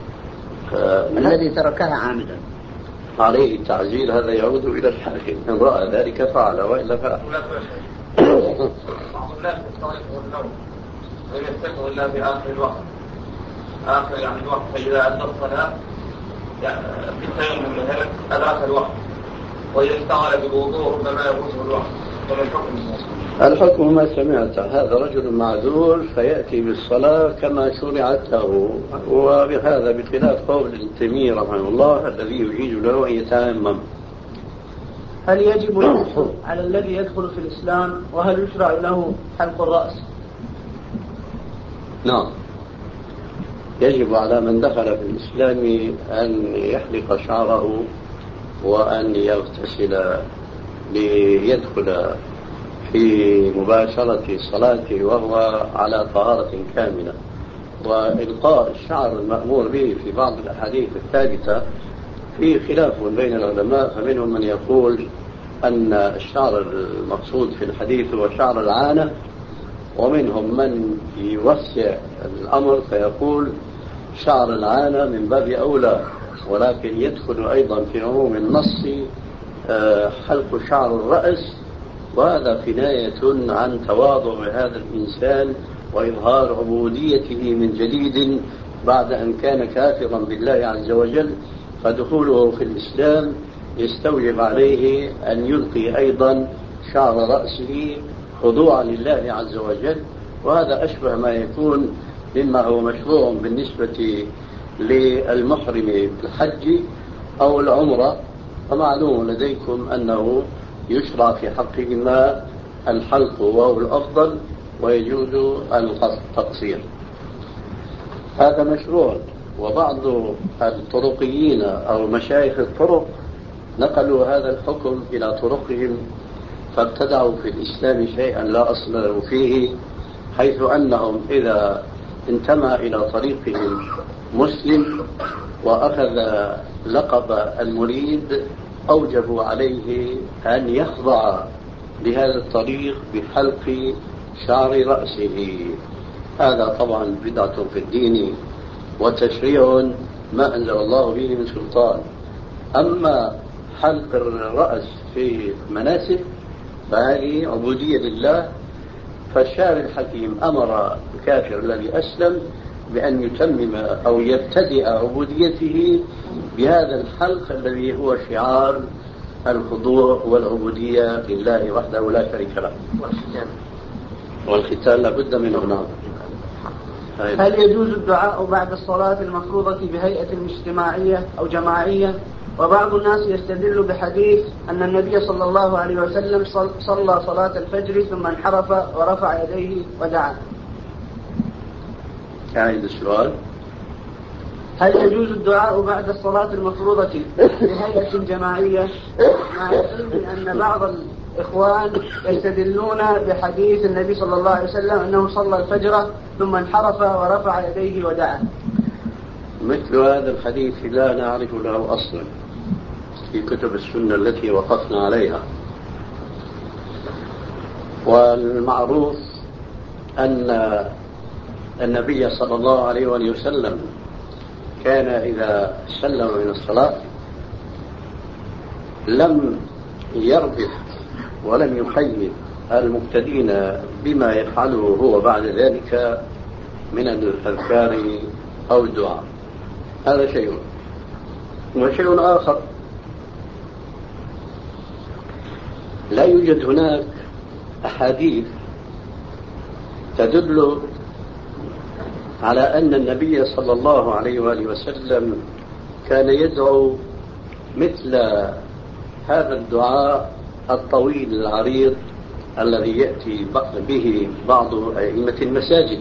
الذي تركها عامدا. عليه التعزير، هذا يعود إلى الحاكم، إن رأى ذلك فعل وإلا فعل. بعض الناس يستغرقوا النوم ولا يستيقظ إلا في آخر الوقت، آخر يعني الوقت، فإذا أدى الصلاة بالتيمم مثلا أدرك الوقت، وإذا اشتغل بالوضوء ربما يفوته الوقت. الحكم ما سمعت، هذا رجل معذور فيأتي بالصلاة كما شرعت له، وبهذا بخلاف قول ابن تيمية رحمه الله الذي يجيز له أن يتيمم. هل يجب الحلق على الذي يدخل في الإسلام، وهل يشرع له حلق الرأس؟ نعم، يجب على من دخل في الإسلام أن يحلق شعره وأن يغتسل ليدخل في مباشرة صلاته وهو على طهارة كاملة. وإلقاء الشعر المأمور به في بعض الأحاديث الثابتة في خلاف بين العلماء، فمنهم من يقول أن الشعر المقصود في الحديث هو شعر العانة، ومنهم من يوسع الأمر فيقول شعر العانة من باب أولى، ولكن يدخل أيضا في عموم النص حلق شعر الرأس، وهذا كناية عن تواضع هذا الإنسان وإظهار عبوديته من جديد بعد أن كان كافرا بالله عز وجل، فدخوله في الإسلام يستوجب عليه أن يلقي أيضا شعر رأسه خضوعا لله عز وجل، وهذا أشبه ما يكون مما هو مشروع بالنسبة للمحرم بالحج أو العمرة. فمعلوم لديكم أنه يشرع في حقهما الحلق وهو الأفضل ويجوز التقصير، هذا مشروع. وبعض الطرقيين أو مشايخ الطرق نقلوا هذا الحكم إلى طرقهم فابتدعوا في الإسلام شيئا لا أصل له فيه، حيث أنهم إذا انتمى إلى طريقهم مسلم وأخذ لقب المريد أوجبوا عليه أن يخضع لهذا الطريق بحلق شعر رأسه. هذا طبعا بدعة في الدين وتشريع ما أنزل الله به من سلطان. أما حلق الرأس في مناسك فهذه عبودية لله، فالشارع الحكيم أمر الكافر الذي أسلم بأن يتمم أو يبتدئ عبوديته بهذا الحلق الذي هو شعار الخضوع والعبودية لله وحده لا شريك له. والختان لابد منه. نعم. هل يجوز الدعاء بعد الصلاة المفروضة بهيئة اجتماعية أو جماعية؟ وبعض الناس يستدل بحديث أن النبي صلى الله عليه وسلم صلى صلاة الفجر ثم انحرف ورفع يديه ودعا. أعيد السؤال. هل يجوز الدعاء بعد الصلاة المفروضة بهيئة جماعية، مع العلم أن بعض الإخوان يستدلون بحديث النبي صلى الله عليه وسلم أنه صلى الفجر ثم انحرف ورفع يديه ودعا؟ مثل هذا الحديث لا نعرف له أصلا في كتب السنة التي وقفنا عليها. والمعروف أن النبي صلى الله عليه وسلم كان إذا سلم من الصلاة لم يربح ولم يخيب المقتدين بما يفعله هو بعد ذلك من الأذكار أو الدعاء. هذا شيء. وشيء آخر، لا يوجد هناك أحاديث تدل على أن النبي صلى الله عليه وآله وسلم كان يدعو مثل هذا الدعاء الطويل العريض الذي يأتي به بعض أئمة المساجد.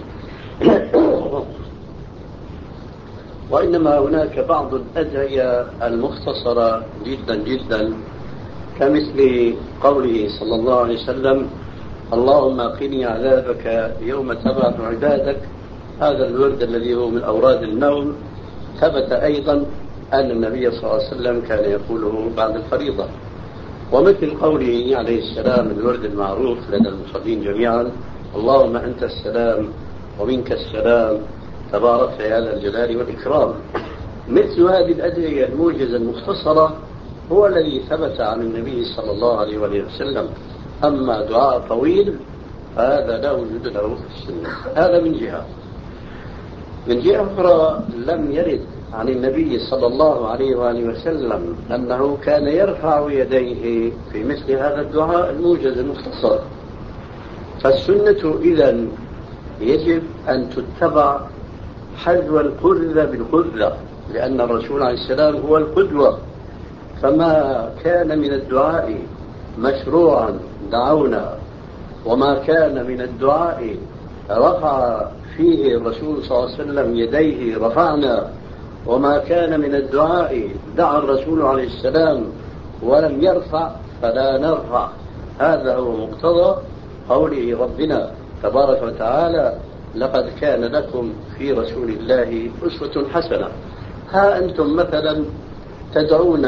وإنما هناك بعض الأدعية المختصرة جدا جدا، كمثل قوله صلى الله عليه وسلم: اللهم قني عذابك يوم تبعث عبادك. هذا الورد الذي هو من أوراد النوم ثبت أيضا أن النبي صلى الله عليه وسلم كان يقوله بعد الفريضة. ومثل قوله عليه السلام الورد المعروف لدى المصلين جميعا: اللهم أنت السلام ومنك السلام تبارك يا ذا الجلال والإكرام. مثل هذه الأدعية الموجزة المختصرة هو الذي ثبت عن النبي صلى الله عليه وسلم. أما دعاء طويل هذا لا وجود له في السنة. هذا من جهة. من جهة أخرى لم يرد عن النبي صلى الله عليه وآله وسلم أنه كان يرفع يديه في مثل هذا الدعاء الموجز المختصر. فالسنة إذن يجب أن تتبع حذو القذة بالقذة، لأن الرسول عليه السلام هو القدوة. فما كان من الدعاء مشروعا دعونا، وما كان من الدعاء رفع فيه الرسول صلى الله عليه وسلم يديه رفعنا، وما كان من الدعاء دعا الرسول عليه السلام ولم يرفع فلا نرفع. هذا هو مقتضى قوله ربنا تبارك وتعالى: لقد كان لكم في رسول الله أسوة حسنة. ها أنتم مثلا تدعون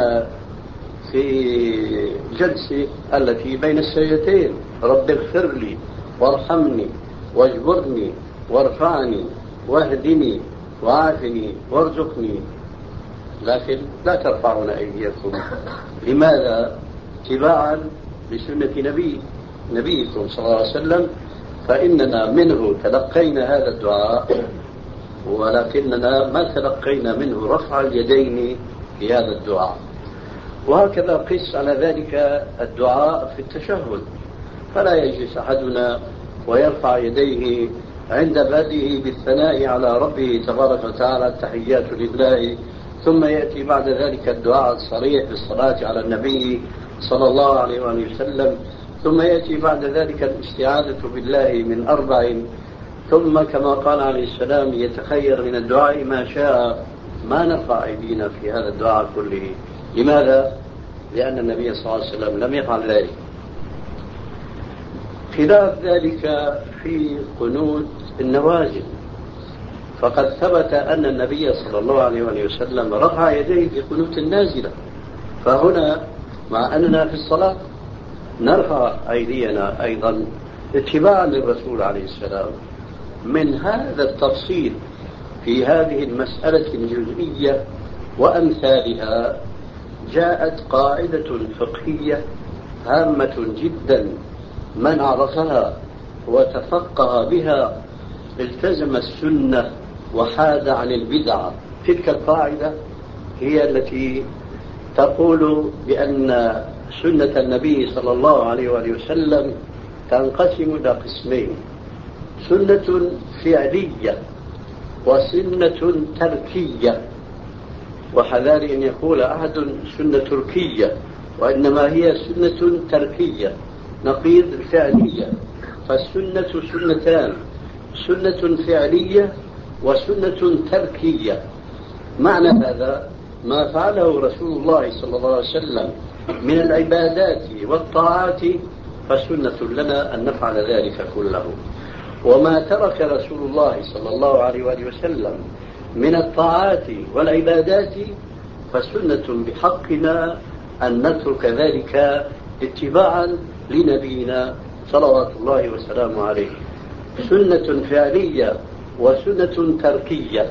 في جلسة التي بين السجدتين: رب اغفر لي وارحمني واجبرني وارفعني واهدني وعافني وارزقني، لكن لا ترفعون أيديكم. لماذا؟ اتباعا لسنة نبيكم صلى الله عليه وسلم. فإننا منه تلقينا هذا الدعاء، ولكننا ما تلقينا منه رفع اليدين في هذا الدعاء. وهكذا قس على ذلك الدعاء في التشهد. فلا يجلس أحدنا ويرفع يديه عند بدئه بالثناء على ربه تبارك وتعالى التحيات لله، ثم يأتي بعد ذلك الدعاء الصريح بالصلاة على النبي صلى الله عليه وآله وسلم، ثم يأتي بعد ذلك الاستعاذة بالله من 4، ثم كما قال عليه السلام يتخير من الدعاء ما شاء. ما نرفع أيدينا في هذا الدعاء كله. لماذا؟ لأن النبي صلى الله عليه وسلم لم يفعل ذلك. خلاف ذلك في قنوت النوازل، فقد ثبت أن النبي صلى الله عليه وسلم رفع يديه في قنوت النازلة، فهنا مع أننا في الصلاة نرفع أيدينا أيضا اتباعا للرسول عليه السلام. من هذا التفصيل في هذه المسألة الجزئية وأمثالها جاءت قاعدة فقهية هامة جدا، من عرفها وتفقه بها التزم السنة وحاد عن البدعة. تلك القاعدة هي التي تقول بأن سنة النبي صلى الله عليه وآله وسلم تنقسم إلى قسمين: سنة فعلية وسنة تركية. وحذار أن يقول أحد سنة تركية، وإنما هي سنة تركية نقيض الفعلية. فالسنة سنتان: سنة فعلية وسنة تركية. معنى هذا ما فعله رسول الله صلى الله عليه وسلم من العبادات والطاعات فسنة لنا أن نفعل ذلك كله، وما ترك رسول الله صلى الله عليه وآله وسلم من الطاعات والعبادات فسنة بحقنا أن نترك ذلك اتباعا لنبينا صلوات الله وسلامه عليه. سنة فعلية وسنة تركية.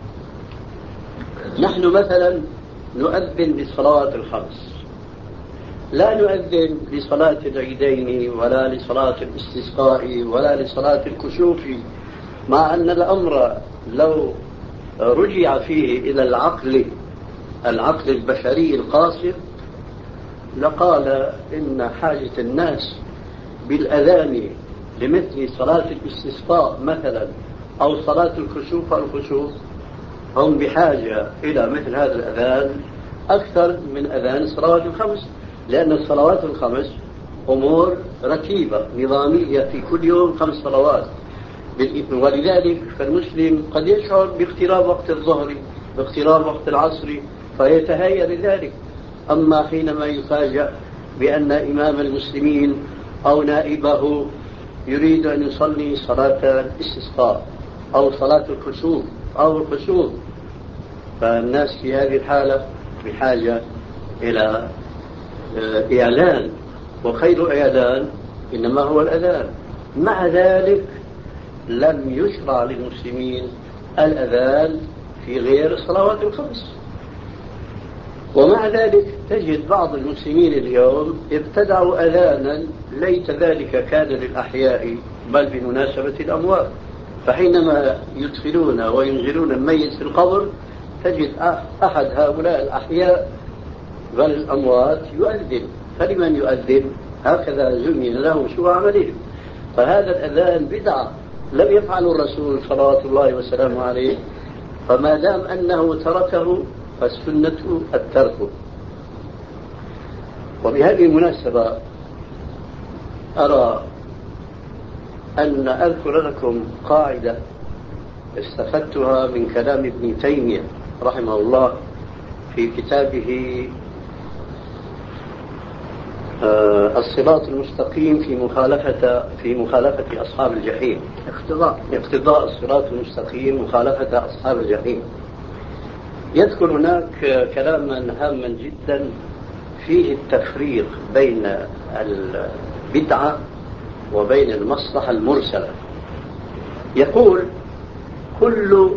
نحن مثلا نؤذن للصلوات الخمس، لا نؤذن لصلاة العيدين ولا لصلاة الاستسقاء ولا لصلاة الكسوف، مع أن الأمر لو رجع فيه إلى العقل البشري القاصر لقال إن حاجة الناس بالأذان لمثل صلاة الاستسقاء مثلا أو صلاة الكسوف والخسوف هم بحاجة إلى مثل هذا الأذان أكثر من أذان الصلوات الخمس، لأن الصلوات الخمس أمور رتيبة نظامية في كل يوم 5 صلوات. ولذلك فالمسلم قد يشعر باقتراب وقت الظهر باقتراب وقت العصر فيتهيأ لذلك. أما حينما يفاجأ بأن إمام المسلمين أو نائبه يريد أن يصلي صلاة الاستسقاء أو صلاة الكسوف أو الخسوف، فالناس في هذه الحالة بحاجة إلى إعلان، وخير إعلان إنما هو الأذان. مع ذلك لم يشرع للمسلمين الأذان في غير الصلوات الخمس. ومع ذلك تجد بعض المسلمين اليوم ابتدعوا أذانا ليت ذلك كان للأحياء بل بمناسبة الأموات، فحينما يدخلون وينزلون الميت في القبر تجد أحد هؤلاء الأحياء بل الأموات يؤذن. فلمن يؤذن؟ هكذا زمن له سوء عمله. فهذا الأذان بدعة لم يفعله الرسول صلوات الله وسلامه عليه، فما دام أنه تركه فالسنة الترك. وبهذه المناسبة أرى أن أذكر لكم قاعدة استفدتها من كلام ابن تيمية رحمه الله في كتابه الصراط المستقيم في مخالفة أصحاب الجحيم. اقتضاء الصراط المستقيم مخالفة أصحاب الجحيم. يذكر هناك كلاما هاما جدا فيه التفريق بين البدعة وبين المصلحة المرسلة. يقول: كل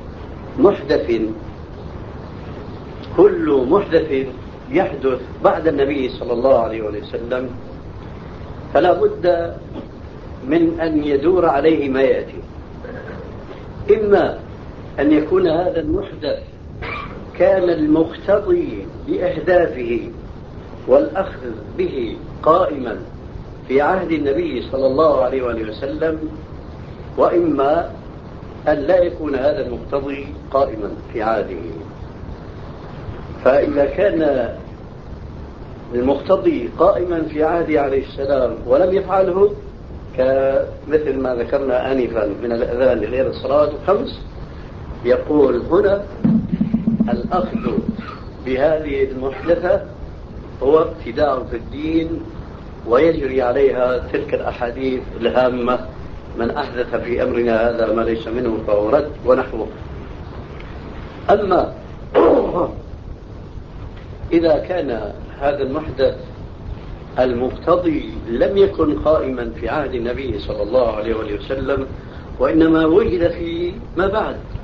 محدث يحدث بعد النبي صلى الله عليه وسلم فلا بد من أن يدور عليه ما يأتي. إما أن يكون هذا المحدث كان المقتضي لإحداثه والأخذ به قائما في عهد النبي صلى الله عليه وآله وسلم، وإما أن لا يكون هذا المقتضي قائما في عهده. فإذا كان المقتضي قائما في عهده عليه السلام ولم يفعله، كمثل ما ذكرنا آنفا من الأذان لغير الصلاة الخمس، يقول هنا الأخذ بهذه المحدثة هو ابتداع في الدين، ويجري عليها تلك الأحاديث الهامة: من أحدث في أمرنا هذا ما ليس منه فهو رد ونحوه. أما إذا كان هذا المحدث المقتضي لم يكن قائما في عهد النبي صلى الله عليه وسلم، وإنما وجد في ما بعد،